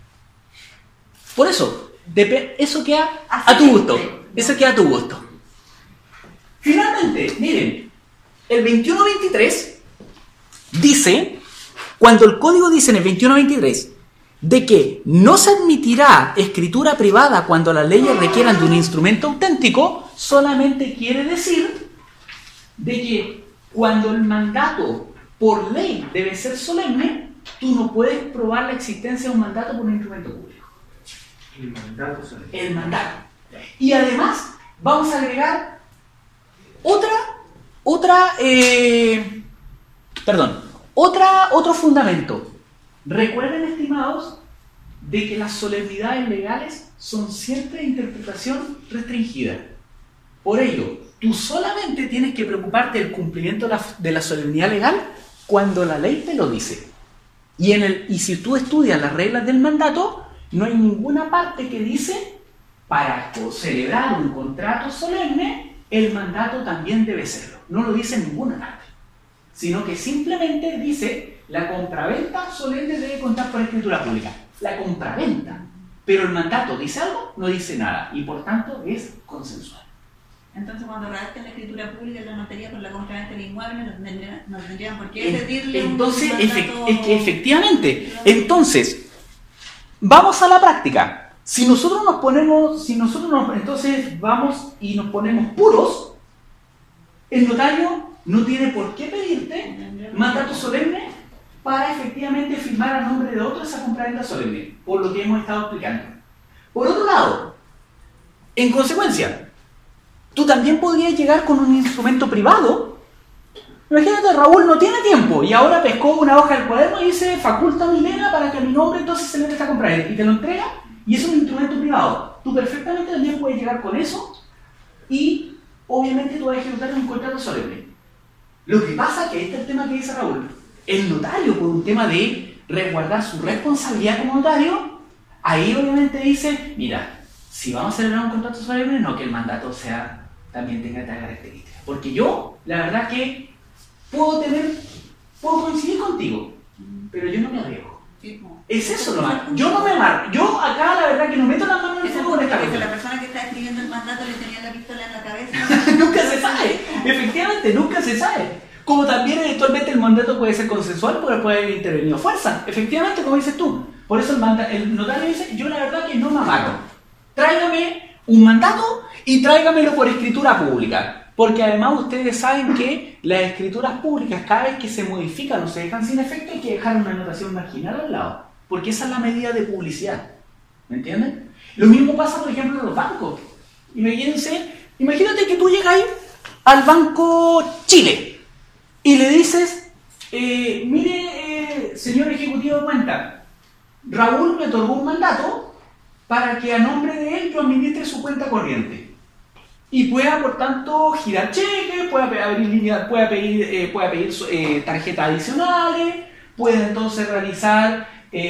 Por eso, eso queda a tu gusto. Eso queda a tu gusto. Finalmente, miren, el 2123 dice, cuando el código dice en el 2123 de que no se admitirá escritura privada cuando las leyes requieran de un instrumento auténtico, solamente quiere decir de que cuando el mandato por ley debe ser solemne, tú no puedes probar la existencia de un mandato por un instrumento público. El mandato solemne. El mandato. Y además vamos a agregar otro fundamento. Recuerden, estimados, de que las solemnidades legales son siempre de interpretación restringida. Por ello, tú solamente tienes que preocuparte del cumplimiento de la solemnidad legal cuando la ley te lo dice. Y si tú estudias las reglas del mandato, no hay ninguna parte que dice para celebrar un contrato solemne, el mandato también debe serlo. No lo dice en ninguna parte, sino que simplemente dice la compraventa solemne debe contar por escritura pública. La compraventa. Pero el mandato dice algo, no dice nada, y por tanto es consensual. Entonces, cuando redacten la escritura pública en la materia por la compraventa del inmueble, no tendrían por qué pedirle entonces, un mandato... es que efectivamente, entonces, vamos a la práctica. Si nosotros entonces vamos y nos ponemos puros, el notario no tiene por qué pedirte mandato solemne para efectivamente firmar a nombre de otro esa compraventa solemne, por lo que hemos estado explicando. Por otro lado, en consecuencia, tú también podrías llegar con un instrumento privado. Imagínate, Raúl no tiene tiempo y ahora pescó una hoja del cuaderno y dice faculta a Milena para que a mi nombre entonces se le esta compraventa y te lo entrega y es un instrumento privado. Tú perfectamente también puedes llegar con eso y obviamente tú vas a ejecutar un contrato solemne. Lo que pasa es que ahí está el tema que dice Raúl. El notario, por un tema de resguardar su responsabilidad como notario, ahí obviamente dice, mira, si vamos a celebrar un contrato solemne, no que el mandato también tenga esta característica. Porque yo, la verdad que puedo coincidir contigo, pero yo no me arriesgo. Es eso lo más. Yo no me amarro. Yo acá la verdad que no meto las manos en el fuego con esta cosa. La persona que está escribiendo el mandato le tenía la pistola en la cabeza. Nunca se sabe. Efectivamente, nunca se sabe. Como también eventualmente el mandato puede ser consensual porque puede haber intervenido fuerza. Efectivamente, como dices tú. Por eso el notario dice, yo la verdad que no me amarro. Tráigame un mandato y tráigamelo por escritura pública. Porque además ustedes saben que las escrituras públicas, cada vez que se modifican o se dejan sin efecto, hay que dejar una anotación marginal al lado. Porque esa es la medida de publicidad. ¿Me entienden? Lo mismo pasa, por ejemplo, en los bancos. Imagínate que tú llegas al Banco Chile y le dices, mire, señor ejecutivo de cuenta, Raúl me otorgó un mandato para que a nombre de él yo administre su cuenta corriente. Y pueda, por tanto, girar cheques, pueda pedir tarjetas adicionales, puede entonces realizar,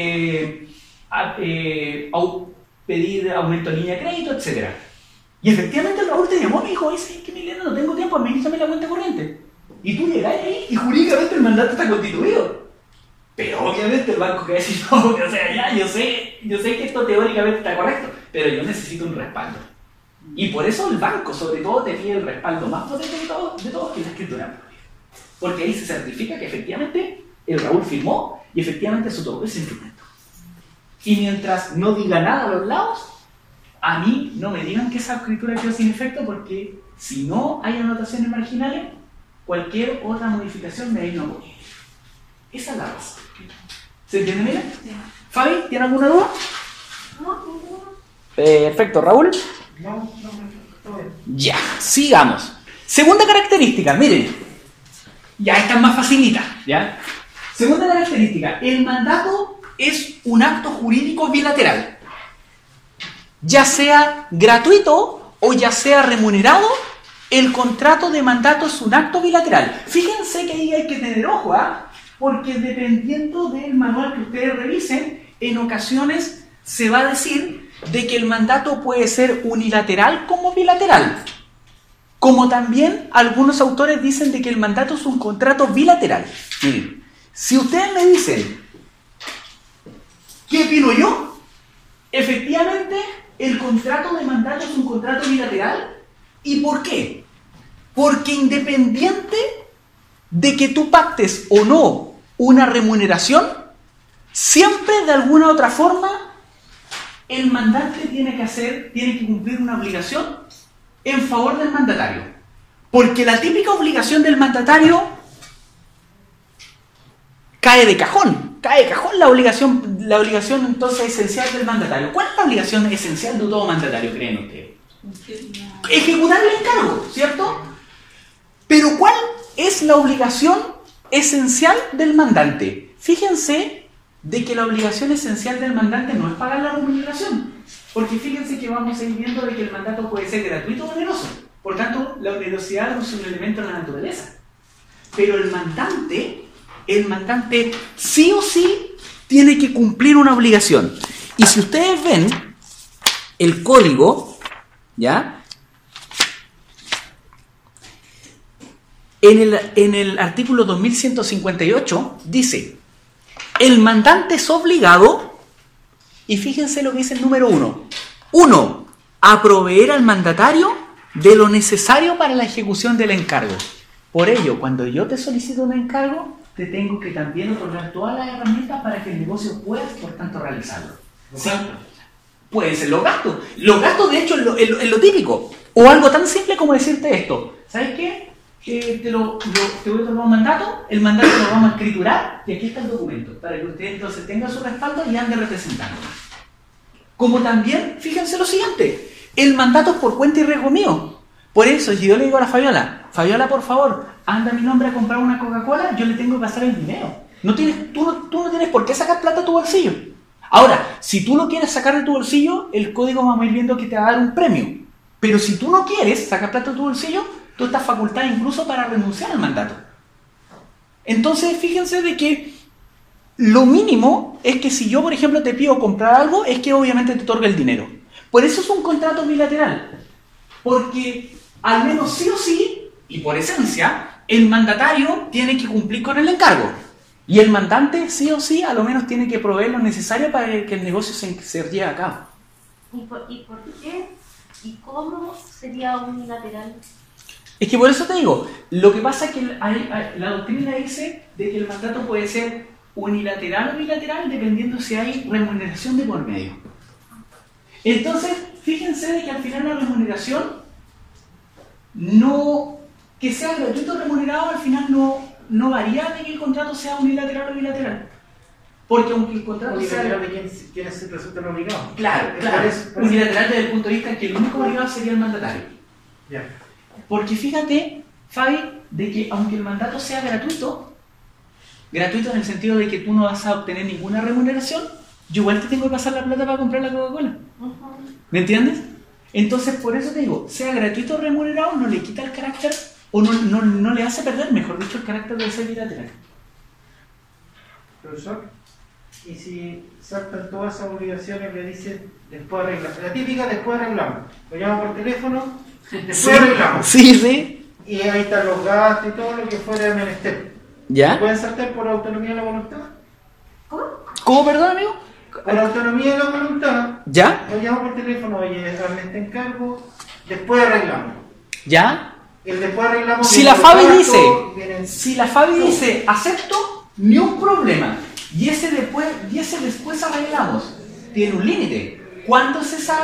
pedir aumento de línea de crédito, etc. Y efectivamente el Raúl te llamó y me dijo, dice, es que Milena, no tengo tiempo, administrame la cuenta corriente. Y tú llegas ahí y jurídicamente el mandato está constituido. Pero obviamente el banco que va a decir, no, o sea, ya, yo sé que esto teóricamente está correcto, pero yo necesito un respaldo. Y por eso el banco, sobre todo, te pide el respaldo más potente de todos, que es la escritura pública. Porque ahí se certifica que efectivamente el Raúl firmó y efectivamente se otorgó ese instrumento. Y mientras no diga nada a los lados, a mí no me digan que esa escritura quedó sin efecto, porque si no hay anotaciones marginales, cualquier otra modificación de ahí no puede. Esa es la razón. ¿Se entiende, Mira? Sí. Fabi, ¿tiene alguna duda? No. Perfecto, Raúl. No, ya, sigamos. Segunda característica, miren. Ya esta es más facilita, ¿ya? Segunda característica, el mandato es un acto jurídico bilateral. Ya sea gratuito o ya sea remunerado, el contrato de mandato es un acto bilateral. Fíjense que ahí hay que tener ojo, porque dependiendo del manual que ustedes revisen, en ocasiones se va a decir de que el mandato puede ser unilateral como bilateral. Como también algunos autores dicen de que el mandato es un contrato bilateral. Miren, si ustedes me dicen, ¿qué opino yo? Efectivamente, el contrato de mandato es un contrato bilateral. ¿Y por qué? Porque independiente de que tú pactes o no una remuneración, siempre de alguna u otra forma el mandante tiene que cumplir una obligación en favor del mandatario. Porque la típica obligación del mandatario cae de cajón la obligación entonces esencial del mandatario. ¿Cuál es la obligación esencial de todo mandatario, creen ustedes? Ejecutar el encargo, ¿cierto? Pero ¿cuál es la obligación esencial del mandante? Fíjense de que la obligación esencial del mandante no es pagar la remuneración, porque fíjense que vamos a ir viendo de que el mandato puede ser gratuito o oneroso. Por tanto, la onerosidad no es un elemento de la naturaleza. Pero el mandante sí o sí tiene que cumplir una obligación. Y si ustedes ven, el código, ¿ya? En el artículo 2158 dice, el mandante es obligado, y fíjense lo que dice el número 1. 1. A proveer al mandatario de lo necesario para la ejecución del encargo. Por ello, cuando yo te solicito un encargo, te tengo que también otorgar todas las herramientas para que el negocio pueda, por tanto, realizarlo. ¿Sí? Pueden ser los gastos. Los gastos, de hecho, es lo típico. O algo tan simple como decirte esto. ¿Sabes qué? Te voy a otorgar un mandato, el mandato lo vamos a escriturar y aquí está el documento, para que usted entonces tenga su respaldo y ande representando. Como también, fíjense lo siguiente, el mandato es por cuenta y riesgo mío. Por eso, si yo le digo a la Fabiola, por favor, anda a mi nombre a comprar una Coca-Cola, yo le tengo que pasar el dinero. Tú no tienes por qué sacar plata de tu bolsillo. Ahora, si tú lo quieres sacar de tu bolsillo, el código vamos a ir viendo que te va a dar un premio. Pero si tú no quieres sacar plata de tu bolsillo, tú estás facultado incluso para renunciar al mandato. Entonces, fíjense de que lo mínimo es que si yo, por ejemplo, te pido comprar algo, es que obviamente te otorga el dinero. Por eso es un contrato bilateral. Porque al menos sí o sí, y por esencia, el mandatario tiene que cumplir con el encargo. Y el mandante sí o sí, a lo menos tiene que proveer lo necesario para que el negocio se lleve a cabo. ¿Y por qué? ¿Y cómo sería unilateral? Es que por eso te digo, lo que pasa es que la doctrina dice de que el mandato puede ser unilateral o bilateral dependiendo si hay remuneración de por medio. Entonces, fíjense de que al final la remuneración, que sea gratuito o remunerado, al final no varía de que el contrato sea unilateral o bilateral. Porque aunque el contrato sea... Unilateral de quienes resultan obligados. Claro. Unilateral desde el punto de vista que el único obligado sería el mandatario. Ya. Porque fíjate, Fabi, de que aunque el mandato sea gratuito en el sentido de que tú no vas a obtener ninguna remuneración, yo igual te tengo que pasar la plata para comprar la Coca-Cola. ¿Me entiendes? Entonces, por eso te digo, sea gratuito o remunerado, no le quita el carácter, o no le hace perder, mejor dicho, el carácter de ser bilateral. Profesor, y si saltan todas esas obligaciones, le dicen, después arreglamos. La típica, después arreglamos. Lo llamo por teléfono, después arreglamos. Sí. Y ahí están los gastos y todo lo que fuera de menester. ¿Ya? ¿Pueden saltar por autonomía de la voluntad? ¿Cómo, perdón, amigo? Por autonomía de la voluntad. ¿Ya? Lo llamo por teléfono, oye, darle este encargo, después arreglamos. ¿Ya? El después arreglamos... Si la Fabi dice, acepto, ni un problema. Y ese después arreglamos, tiene un límite. ¿Cuándo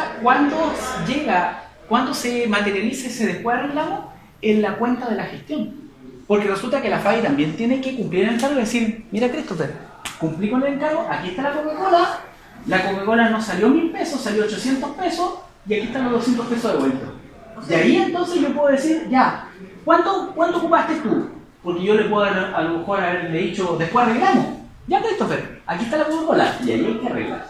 se materializa ese después arreglamos? En la cuenta de la gestión. Porque resulta que la Fabi también tiene que cumplir el encargo y decir, mira Christopher, cumplí con el encargo, aquí está la Coca-Cola no salió 1.000 pesos, salió 800 pesos y aquí están los 200 pesos de vuelta. Y ahí entonces yo puedo decir, ya, ¿cuánto ocupaste tú? Porque yo le puedo a lo mejor haberle dicho, después arreglamos. Ya Christopher, aquí está la Coca-Cola y ahí hay que arreglar.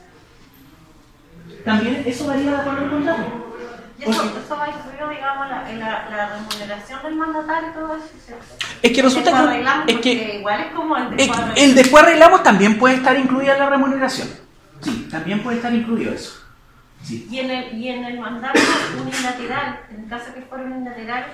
También eso varía de acuerdo al contrato. Y eso va incluido, digamos, en la remuneración del mandatario y todo eso. Es que resulta que igual es como el después arreglamos también puede estar incluida en la remuneración. Sí, también puede estar incluido eso. Sí. Y en el mandato unilateral, en el caso que fuera unilateral,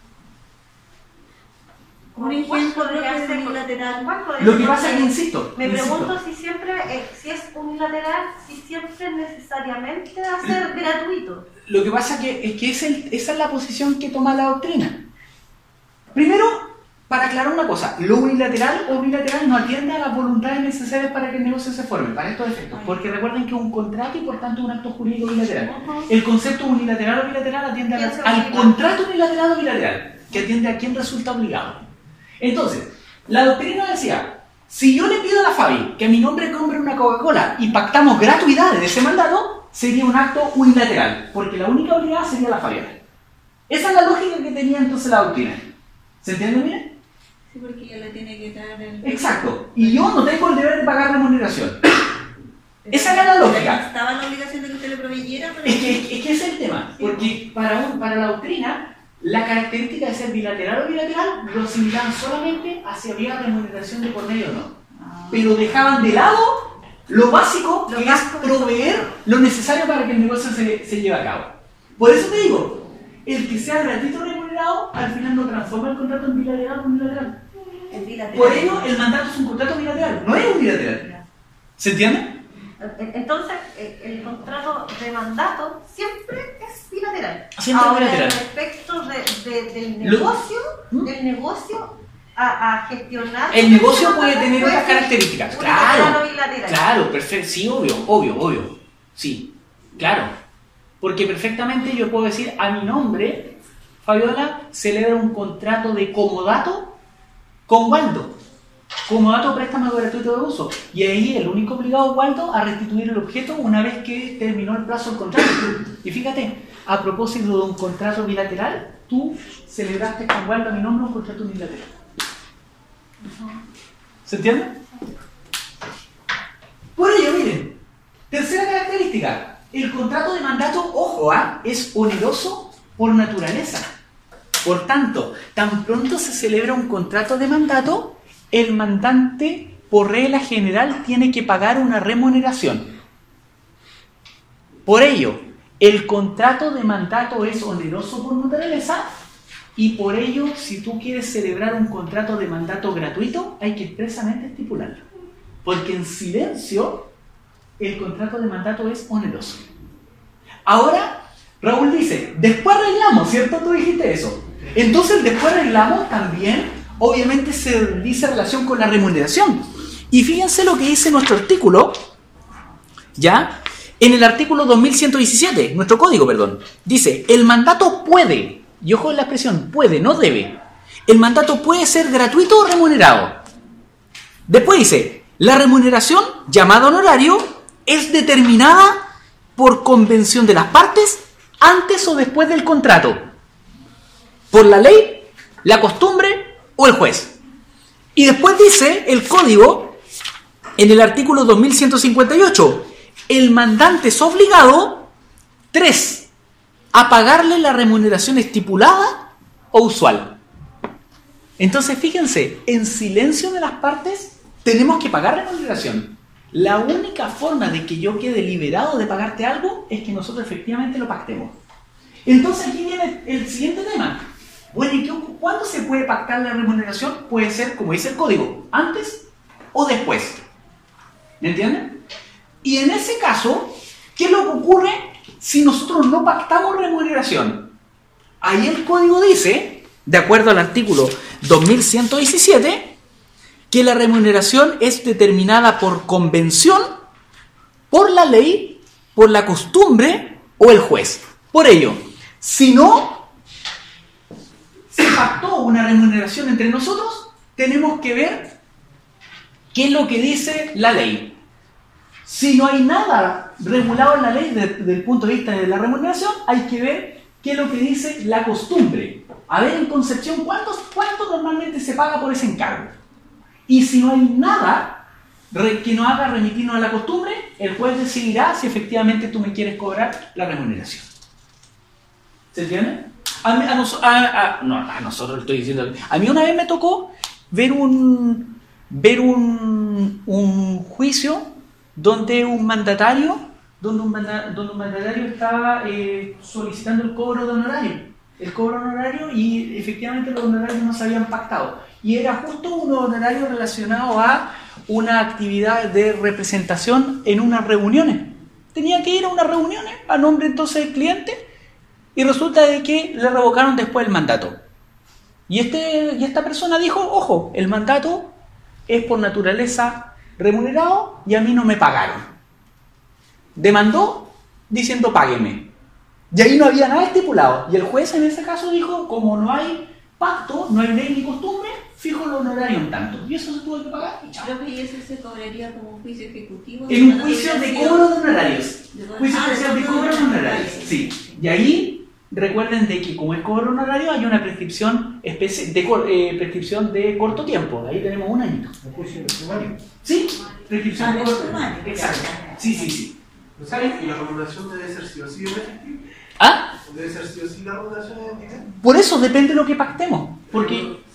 un ejemplo de unilateral. Lo que pasa es que, insisto, me pregunto si es unilateral, si siempre necesariamente va a ser gratuito. Lo que pasa es que esa es la posición que toma la doctrina. Primero, para aclarar una cosa, lo unilateral o bilateral no atiende a las voluntades necesarias para que el negocio se forme, para estos efectos. Porque recuerden que es un contrato y por tanto un acto jurídico bilateral. El concepto unilateral o bilateral atiende al contrato unilateral o bilateral, que atiende a quien resulta obligado. Entonces, la doctrina decía, si yo le pido a la Fabi que a mi nombre compre una Coca-Cola y pactamos gratuidades de ese mandato, sería un acto unilateral, porque la única obligada sería la Fabiola. Esa es la lógica que tenía entonces la doctrina. ¿Se entiende bien? Sí, porque ella le tiene que dar el... Exacto. Y yo no tengo el deber de pagar remuneración. Esa era la lógica. ¿Estaba la obligación de que usted le proveyera? Es que ese es el tema, porque para la doctrina, la característica de ser bilateral o bilateral lo asimilaban solamente a si había remuneración de por medio o no. Pero dejaban de lado Lo básico que es proveer lo necesario para que el negocio se lleve a cabo. Por eso te digo, el que sea gratuito remunerado, al final no transforma el contrato en bilateral o unilateral. Por ello, el mandato es un contrato bilateral, no es unilateral. ¿Se entiende? Entonces, el contrato de mandato siempre es bilateral. Siempre ahora, bilateral. Respecto del negocio a gestionar... El negocio puede tener otras características. Claro, claro, perfecto. Sí, obvio. Sí, claro. Porque perfectamente yo puedo decir, a mi nombre, Fabiola celebra un contrato de comodato con Waldo. Comodato préstamo gratuito de uso. Y ahí el único obligado es Waldo a restituir el objeto una vez que terminó el plazo del contrato. Y fíjate, a propósito de un contrato bilateral, tú celebraste con Waldo a mi nombre un contrato unilateral. ¿Se entiende? Por ello, miren, tercera característica, el contrato de mandato, ojo, es oneroso por naturaleza. Por tanto, tan pronto se celebra un contrato de mandato, el mandante, por regla general, tiene que pagar una remuneración. Por ello, el contrato de mandato es oneroso por naturaleza. Y por ello, si tú quieres celebrar un contrato de mandato gratuito, hay que expresamente estipularlo. Porque en silencio, el contrato de mandato es oneroso. Ahora, Raúl dice, después arreglamos, ¿cierto? Tú dijiste eso. Entonces, después arreglamos también, obviamente, se dice relación con la remuneración. Y fíjense lo que dice nuestro artículo, ¿ya? En el artículo 2117, nuestro código, perdón, dice, el mandato puede... Y ojo en la expresión, puede, no debe. El mandato puede ser gratuito o remunerado. Después dice, la remuneración, llamada honorario, es determinada por convención de las partes antes o después del contrato. Por la ley, la costumbre o el juez. Y después dice el código, en el artículo 2158, el mandante es obligado, 3, a pagarle la remuneración estipulada o usual. Entonces, fíjense, en silencio de las partes tenemos que pagar remuneración. La única forma de que yo quede liberado de pagarte algo es que nosotros efectivamente lo pactemos. Entonces, aquí viene el siguiente tema. Bueno, ¿y cuándo se puede pactar la remuneración? Puede ser, como dice el código, antes o después. ¿Me entienden? Y en ese caso, ¿qué es lo que ocurre si nosotros no pactamos remuneración? Ahí el código dice, de acuerdo al artículo 2117, que la remuneración es determinada por convención, por la ley, por la costumbre o el juez. Por ello, si no se pactó una remuneración entre nosotros, tenemos que ver qué es lo que dice la ley. Si no hay nada regulado en la ley desde el punto de vista de la remuneración, hay que ver qué es lo que dice la costumbre. A ver, en Concepción, ¿cuánto normalmente se paga por ese encargo? Y si no hay nada que nos haga remitirnos a la costumbre, el juez decidirá si efectivamente tú me quieres cobrar la remuneración. ¿Se entiende? A nosotros estoy diciendo... A mí una vez me tocó ver un juicio donde un mandatario estaba solicitando el cobro de honorario. El cobro honorario, y efectivamente los honorarios no se habían pactado. Y era justo un honorario relacionado a una actividad de representación en unas reuniones. Tenía que ir a unas reuniones a nombre entonces del cliente, y resulta de que le revocaron después el mandato. Y esta persona dijo, ojo, el mandato es por naturaleza remunerado y a mí no me pagaron. Demandó diciendo págueme. Y ahí no había nada estipulado. Y el juez en ese caso dijo, como no hay pacto, no hay ley ni costumbre, fijo el honorario en tanto. Y eso se tuvo que pagar y chao. Creo que eso se cobraría como un juicio ejecutivo. En un juicio de cobro de honerarios. Juicio especial de cobro de honorarios. Sí. Y ahí recuerden de que como es cobro honorario hay una prescripción prescripción de corto tiempo. Ahí tenemos un añito. ¿El juicio de sumario? Sí, prescripción de corto tiempo. sumario. Exacto. Sí. ¿Sabes? ¿Y la remuneración debe ser sí o sí efectiva? ¿Ah? ¿Debe ser sí o sí la remuneración efectiva? Por eso depende de lo que pactemos. Porque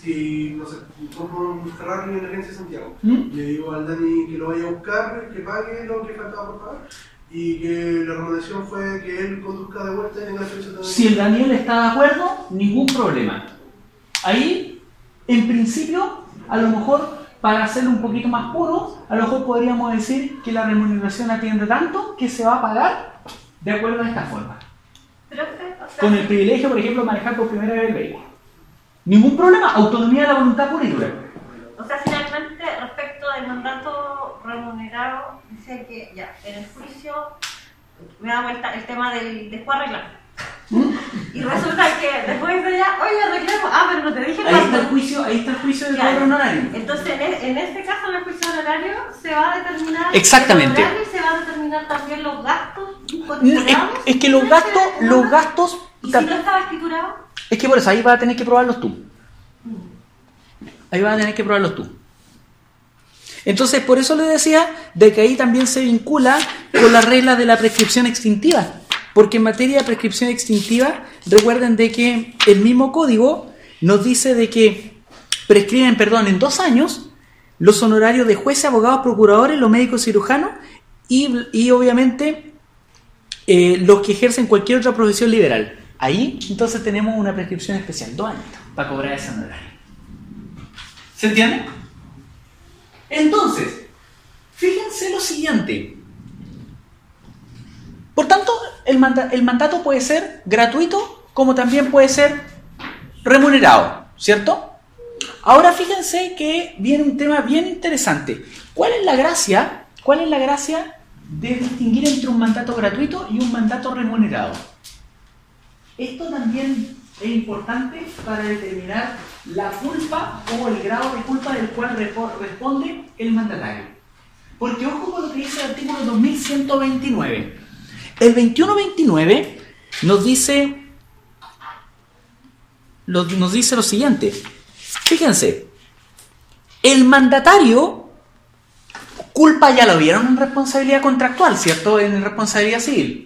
si, no sé, compro un Ferrari en la agencia de Santiago, le digo al Dani que lo vaya a buscar, que pague lo que faltaba por pagar, y que la recomendación fue que él conduzca de vuelta y tenga el servicio de... Si el Daniel está de acuerdo, ningún problema. Ahí, en principio, a lo mejor, para hacerlo un poquito más puro, a lo mejor podríamos decir que la remuneración atiende tanto que se va a pagar de acuerdo a esta forma. Pero, o sea, Con el privilegio, por ejemplo, de manejar por primera vez el vehículo. Ningún problema, autonomía de la voluntad pura y dura. O sea, finalmente, respecto del mandato remunerado, dice que ya, en el juicio me da vuelta el tema del después arreglar. Y resulta que después de ya, oye, arreglamos, pero no te dije Ahí está el juicio del cobro honorario. Entonces, en este caso, en el juicio honorario, se va a determinar Exactamente. el honorario y se va a determinar también los gastos incorporados. Es que los gastos... ¿Y si no estaba escriturado? Es que por eso, ahí vas a tener que probarlos tú. Ahí vas a tener que probarlos tú. Entonces, por eso le decía de que ahí también se vincula con la regla de la prescripción extintiva. Porque en materia de prescripción extintiva, recuerden de que el mismo código nos dice de que prescriben, en 2 años los honorarios de jueces, abogados, procuradores, los médicos cirujanos y obviamente los que ejercen cualquier otra profesión liberal. Ahí entonces tenemos una prescripción especial, 2 años para cobrar ese honorario. ¿Se entiende? Entonces, fíjense lo siguiente. Por tanto, el mandato puede ser gratuito como también puede ser remunerado, ¿cierto? Ahora fíjense que viene un tema bien interesante. ¿Cuál es la gracia de distinguir entre un mandato gratuito y un mandato remunerado? Esto también es importante para determinar la culpa o el grado de culpa del cual responde el mandatario. Porque ojo con lo que dice el artículo 2129. El 2129 nos dice lo siguiente. Fíjense, el mandatario, culpa ya lo vieron en responsabilidad contractual, ¿cierto? En responsabilidad civil.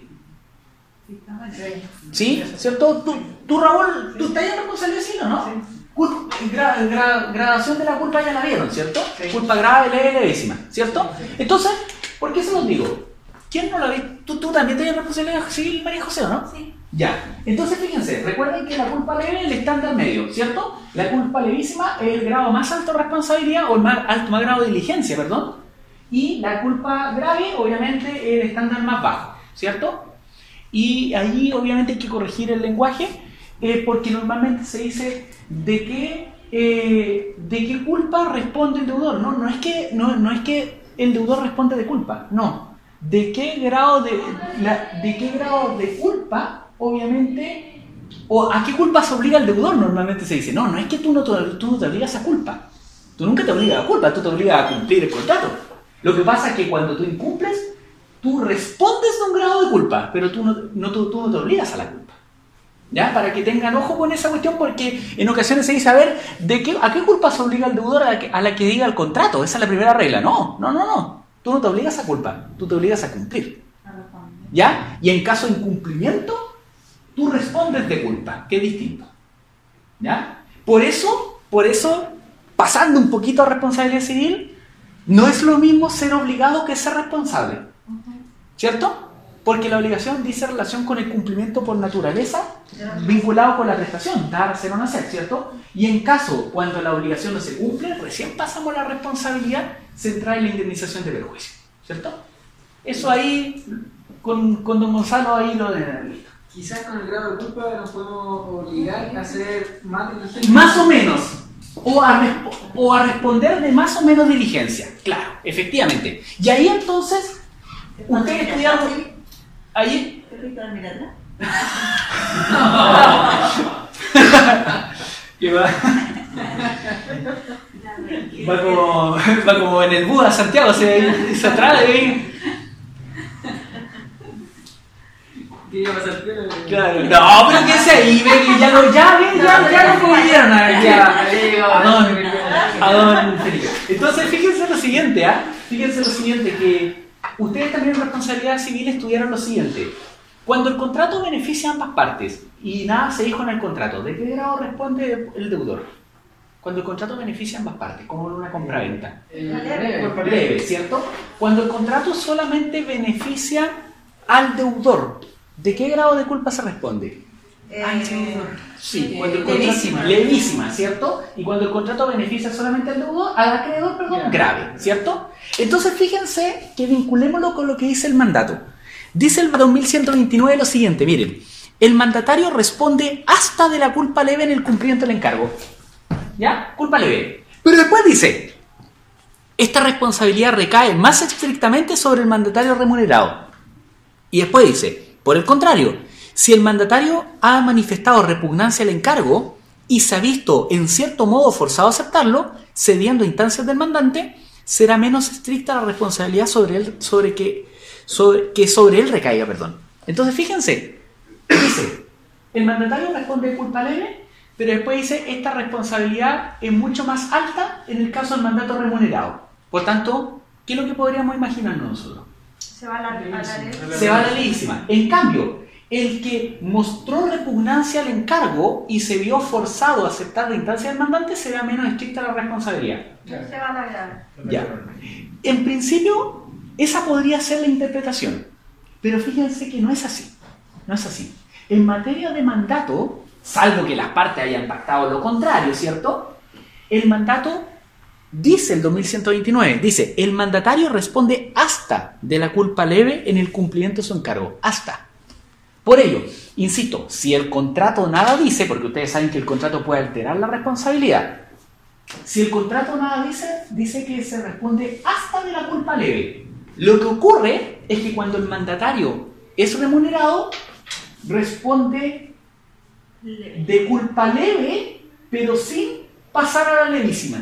¿Sí? ¿Cierto? Tú Raúl, ¿tú estás en responsabilidad civil o no? Sí. Gradación de la culpa ya la vieron, ¿cierto? Sí. Culpa grave, leve, levísima, ¿cierto? Entonces, ¿por qué se los digo? ¿Quién no la ve? ¿Tú también tienes responsabilidad civil, María José, o no? Sí. Ya. Entonces, fíjense, recuerden que la culpa leve es el estándar medio, ¿cierto? La culpa levísima es el grado más alto de responsabilidad o el más grado de diligencia, perdón. Y la culpa grave, obviamente, es el estándar más bajo, ¿cierto? Y ahí, obviamente, hay que corregir el lenguaje porque normalmente se dice de qué culpa responde el deudor. No es que el deudor responde de culpa, no. ¿De qué grado de culpa, obviamente, o a qué culpa se obliga el deudor? Normalmente se dice, no es que tú no te obligas a culpa. Tú nunca te obligas a culpa, tú te obligas a cumplir el contrato. Lo que pasa es que cuando tú incumples, tú respondes de un grado de culpa, pero tú no te obligas a la culpa. ¿Ya? Para que tengan ojo con esa cuestión, porque en ocasiones se dice, a ver, ¿a qué culpa se obliga el deudor a la que diga el contrato? Esa es la primera regla. No. Tú no te obligas a culpa, tú te obligas a cumplir. ¿Ya? Y en caso de incumplimiento, tú respondes de culpa, que es distinto. ¿Ya? Por eso, pasando un poquito a responsabilidad civil, no es lo mismo ser obligado que ser responsable. ¿Cierto? Porque la obligación dice relación con el cumplimiento por naturaleza vinculado con la prestación, dar, hacer o no hacer, ¿cierto? Y en caso, cuando la obligación no se cumple, recién pasamos a la responsabilidad central en la indemnización de perjuicio, ¿cierto? Eso ahí, con don Gonzalo ahí lo de... Quizás con el grado de culpa nos podemos obligar a hacer más o menos, o a responder de más o menos diligencia, claro, efectivamente. Y ahí entonces, ustedes estudiaron... Ahí... ¿Qué va? Va como en el Buda, Santiago, se atrae ahí. ¿Qué iba a pasar? Claro. No, pero ¿qué es ahí? Ya lo pudieron. A don Felipe. Entonces, fíjense lo siguiente, que ustedes también en responsabilidad civil estudiaron lo siguiente. Cuando el contrato beneficia a ambas partes y nada se dijo en el contrato, ¿de qué grado responde el deudor? Cuando el contrato beneficia a ambas partes, como en una compraventa. Leve, ¿cierto? Cuando el contrato solamente beneficia al deudor, ¿de qué grado de culpa se responde? Sí, cuando el contrato levísima, ¿cierto? Y cuando el contrato beneficia solamente al deudor, al acreedor, perdón, grave, ¿cierto? Entonces fíjense que vinculémoslo con lo que dice el mandato. Dice el 2129 lo siguiente, miren, el mandatario responde hasta de la culpa leve en el cumplimiento del encargo. ¿Ya? Culpa leve. Pero después dice, esta responsabilidad recae más estrictamente sobre el mandatario remunerado. Y después dice, por el contrario, si el mandatario ha manifestado repugnancia al encargo y se ha visto en cierto modo forzado a aceptarlo, cediendo a instancias del mandante, será menos estricta la responsabilidad sobre él, que sobre él recaiga. Entonces fíjense, dice, el mandatario responde de culpa leve, pero después dice, esta responsabilidad es mucho más alta en el caso del mandato remunerado. Por tanto, ¿qué es lo que podríamos imaginarnos nosotros? Se va a la levísima. En cambio, el que mostró repugnancia al encargo y se vio forzado a aceptar la instancia del mandante será menos estricta la responsabilidad. Se va a la grave. Ya. En principio, esa podría ser la interpretación. Pero fíjense que no es así. No es así. En materia de mandato, salvo que las partes hayan pactado lo contrario, ¿cierto? El mandato, dice el 2129, dice, el mandatario responde hasta de la culpa leve en el cumplimiento de su encargo. Hasta. Por ello, insisto, si el contrato nada dice, porque ustedes saben que el contrato puede alterar la responsabilidad, si el contrato nada dice que se responde hasta de la culpa leve. Lo que ocurre es que cuando el mandatario es remunerado, responde de culpa leve, pero sin pasar a la levísima.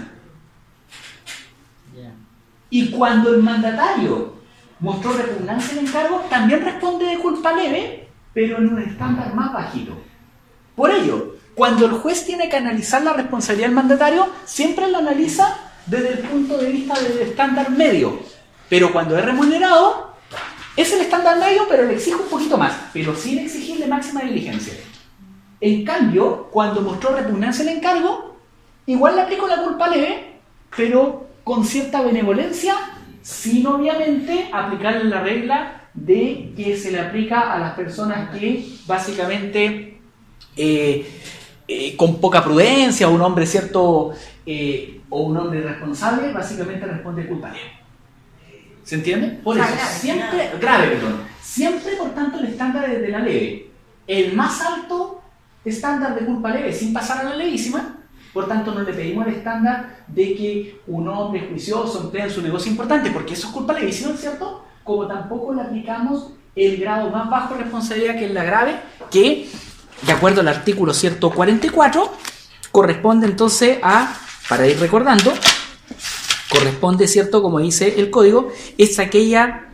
Y cuando el mandatario mostró repugnancia al encargo, también responde de culpa leve, pero en un estándar más bajito. Por ello, cuando el juez tiene que analizar la responsabilidad del mandatario, siempre la analiza desde el punto de vista del estándar medio. Pero cuando es remunerado, es el estándar medio, pero le exige un poquito más, pero sin exigirle máxima diligencia. En cambio, cuando mostró repugnancia al encargo, igual le aplico la culpa leve, pero con cierta benevolencia, sin obviamente aplicarle la regla de que se le aplica a las personas que básicamente con poca prudencia, un hombre cierto o un hombre irresponsable, básicamente responde culpa leve. ¿Se entiende? Por eso, siempre, por tanto, el estándar es de la leve. El más alto estándar de culpa leve sin pasar a la levísima, por tanto no le pedimos el estándar de que un hombre juicioso emplea en su negocio importante, porque eso es culpa levísima, ¿cierto? Como tampoco le aplicamos el grado más bajo de responsabilidad, que es la grave, que, de acuerdo al artículo 144, corresponde entonces a, para ir recordando, corresponde, ¿cierto? Como dice el código, es aquella...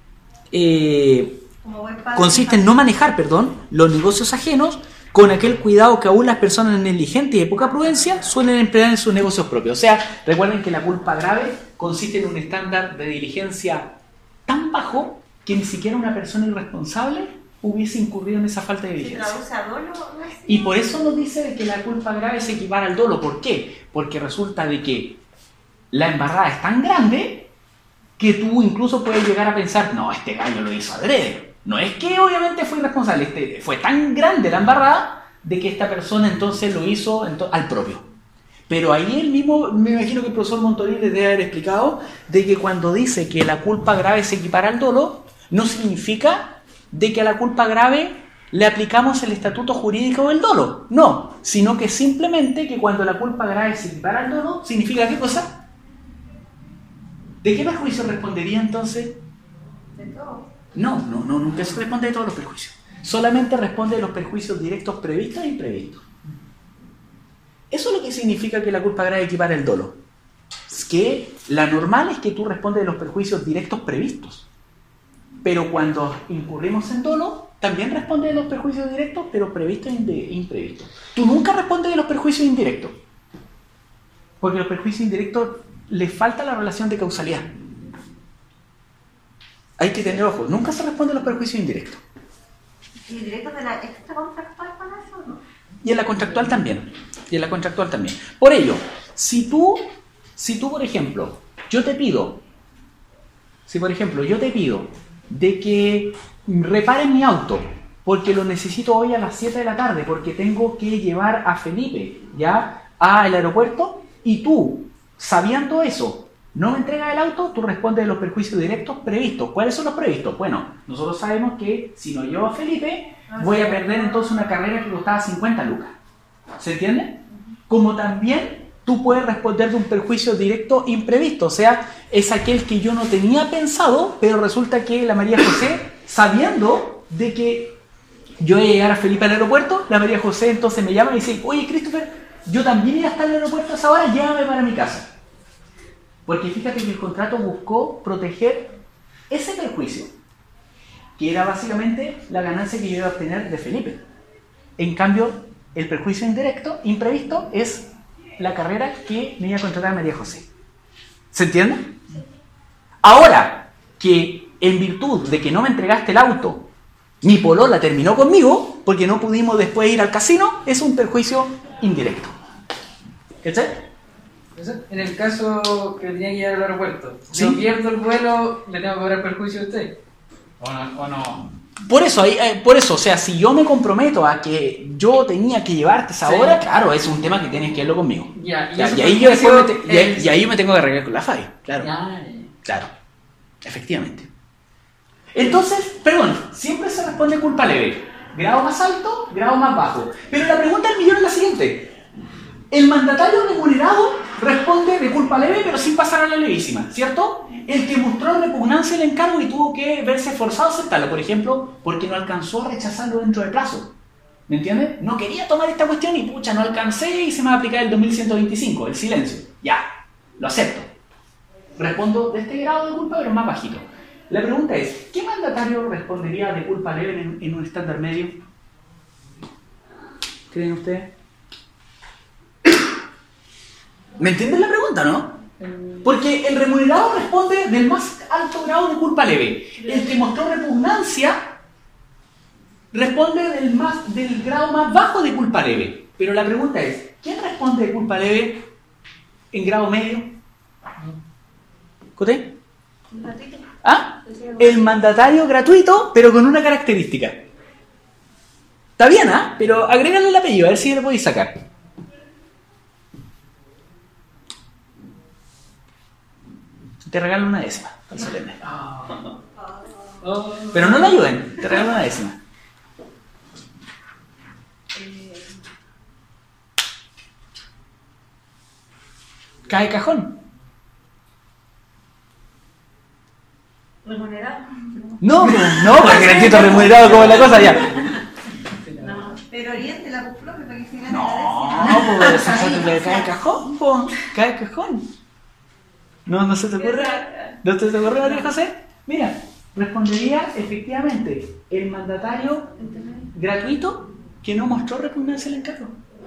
consiste en no manejar, los negocios ajenos con aquel cuidado que aún las personas negligentes y de poca prudencia suelen emplear en sus negocios propios. O sea, recuerden que la culpa grave consiste en un estándar de diligencia tan bajo que ni siquiera una persona irresponsable hubiese incurrido en esa falta de diligencia. Y por eso nos dice de que la culpa grave se equipara al dolo. ¿Por qué? Porque resulta de que la embarrada es tan grande que tú incluso puedes llegar a pensar, no, este gallo lo hizo adrede. No es que obviamente fue irresponsable, fue tan grande la embarrada de que esta persona entonces lo hizo al propio. Pero ahí él mismo, me imagino que el profesor Montoril les debe haber explicado de que cuando dice que la culpa grave se equipara al dolo, no significa de que a la culpa grave le aplicamos el estatuto jurídico del dolo. No, sino que simplemente que cuando la culpa grave se equipara al dolo, ¿significa qué cosa? ¿De qué perjuicio respondería entonces? De todo. No, nunca se responde de todos los perjuicios. Solamente responde de los perjuicios directos previstos e imprevistos. Eso es lo que significa que la culpa grave equipara el dolo. Es que la normal es que tú respondes de los perjuicios directos previstos. Pero cuando incurrimos en dolo, también responde de los perjuicios directos, pero previstos e imprevistos. Tú nunca respondes de los perjuicios indirectos. Porque los perjuicios indirectos les falta la relación de causalidad. Hay que tener ojo, nunca se responde a los perjuicios indirectos. ¿Indirectos de la extracontractual para eso o no? Y en la contractual también. Por ello, Si tú, por ejemplo, yo te pido de que reparen mi auto, porque lo necesito hoy a las 7 de la tarde, porque tengo que llevar a Felipe ya al aeropuerto, y tú, sabiendo eso, no me entregas el auto, tú respondes de los perjuicios directos previstos. ¿Cuáles son los previstos? Bueno, nosotros sabemos que si no llevo a Felipe, voy a perder entonces una carrera que costaba 50 lucas. ¿Se entiende? Como también tú puedes responder de un perjuicio directo imprevisto, o sea, es aquel que yo no tenía pensado, pero resulta que la María José, sabiendo de que yo iba a llegar a Felipe al aeropuerto, la María José entonces me llama y dice, oye, Christopher, yo también iba a estar en el aeropuerto a esa hora, llévame para mi casa. Porque fíjate que el contrato buscó proteger ese perjuicio, que era básicamente la ganancia que yo iba a obtener de Felipe. En cambio, el perjuicio indirecto, imprevisto, es la carrera que me iba a contratar María José. ¿Se entiende? Ahora, que en virtud de que no me entregaste el auto, mi polola terminó conmigo, porque no pudimos después ir al casino, es un perjuicio indirecto. ¿Cachai? En el caso que tenía que llegar al aeropuerto, si yo pierdo el vuelo, ¿le tengo que cobrar perjuicio a usted? ¿O no? Por eso, o sea, si yo me comprometo a que yo tenía que llevarte esa hora, claro, es un tema que tienes que verlo conmigo. Y ahí yo y ahí me tengo que arreglar con la FAI, claro. Claro, efectivamente. Entonces, perdón, siempre se responde culpa leve. Grado más alto, grado más bajo. Pero la pregunta del millón es la siguiente. El mandatario remunerado responde de culpa leve, pero sin pasar a la levísima, ¿cierto? El que mostró repugnancia al encargo y tuvo que verse forzado a aceptarlo, por ejemplo, porque no alcanzó a rechazarlo dentro del plazo. ¿Me entiendes? No quería tomar esta cuestión y pucha, no alcancé y se me va a aplicar el 2125, el silencio. Ya, lo acepto. Respondo de este grado de culpa, pero más bajito. La pregunta es, ¿qué mandatario respondería de culpa leve en un estándar medio? ¿Creen ustedes? ¿Me entienden la pregunta, no? Porque el remunerado responde del más alto grado de culpa leve. El que mostró repugnancia responde del grado más bajo de culpa leve. Pero la pregunta es, ¿quién responde de culpa leve en grado medio? ¿Coté? ¿Ah? El mandatario gratuito, pero con una característica. Está bien, ¿ah? Pero agrégale el apellido, a ver si le podéis sacar. Te regalo una décima, al solemne. Pero no le ayuden, te regalo una décima. Cae cajón. ¿Remunerado? No, porque el título remunerado como la cosa ya. No, pero oriente la profe para que se gane No, pues cae cajón, pues, cae cajón. ¿No se te ocurre? ¿No te ocurre, María José? Mira, respondería efectivamente el mandatario gratuito que no mostró repugnancia al encargo.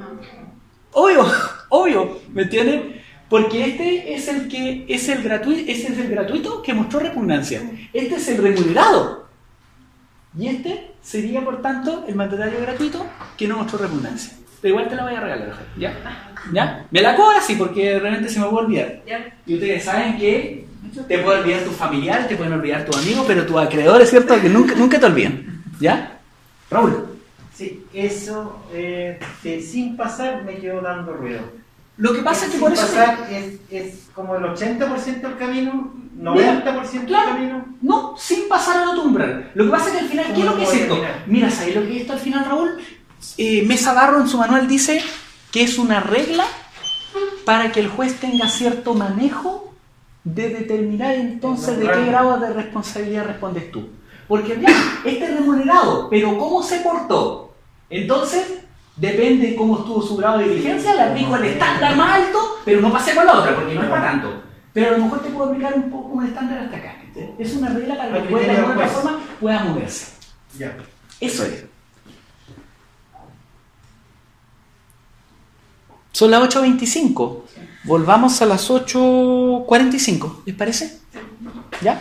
Obvio, ¿me entienden? Porque este es el gratuito que mostró repugnancia. Este es el remunerado. Y este sería, por tanto, el mandatario gratuito que no mostró repugnancia. Pero igual te la voy a regalar, ¿ya? Me la cobras, sí, porque realmente se me puede olvidar. Y ustedes saben que te puede olvidar tus familiares, te pueden olvidar tus amigos, pero tus acreedores, ¿cierto? Que nunca te olviden. ¿Ya? Raúl. Sí, eso sin pasar me quedó dando ruido. Lo que pasa es que por eso... pasar es como el 80% del camino, 90% del camino. No, sin pasar al otro umbral. Lo que pasa es que al final, ¿qué es lo que es esto? Mira, ¿sabes lo que es esto al final, Raúl? Mesa Barro en su manual dice que es una regla para que el juez tenga cierto manejo de determinar entonces de qué grado de responsabilidad respondes tú. Porque bien, este es remunerado, pero ¿cómo se portó? Entonces, depende de cómo estuvo su grado de diligencia, le aplico el estándar más alto, pero no pasé con la otra, porque no es para tanto. Pero a lo mejor te puedo aplicar un poco un estándar hasta acá. Es una regla para que el juez de alguna otra forma pueda moverse. Ya. Eso es. Son las 8:25. Volvamos a las 8:45. ¿Les parece? ¿Ya?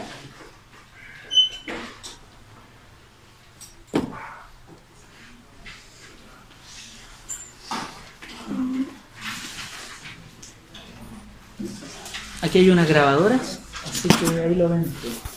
Aquí hay unas grabadoras, así que ahí lo ven.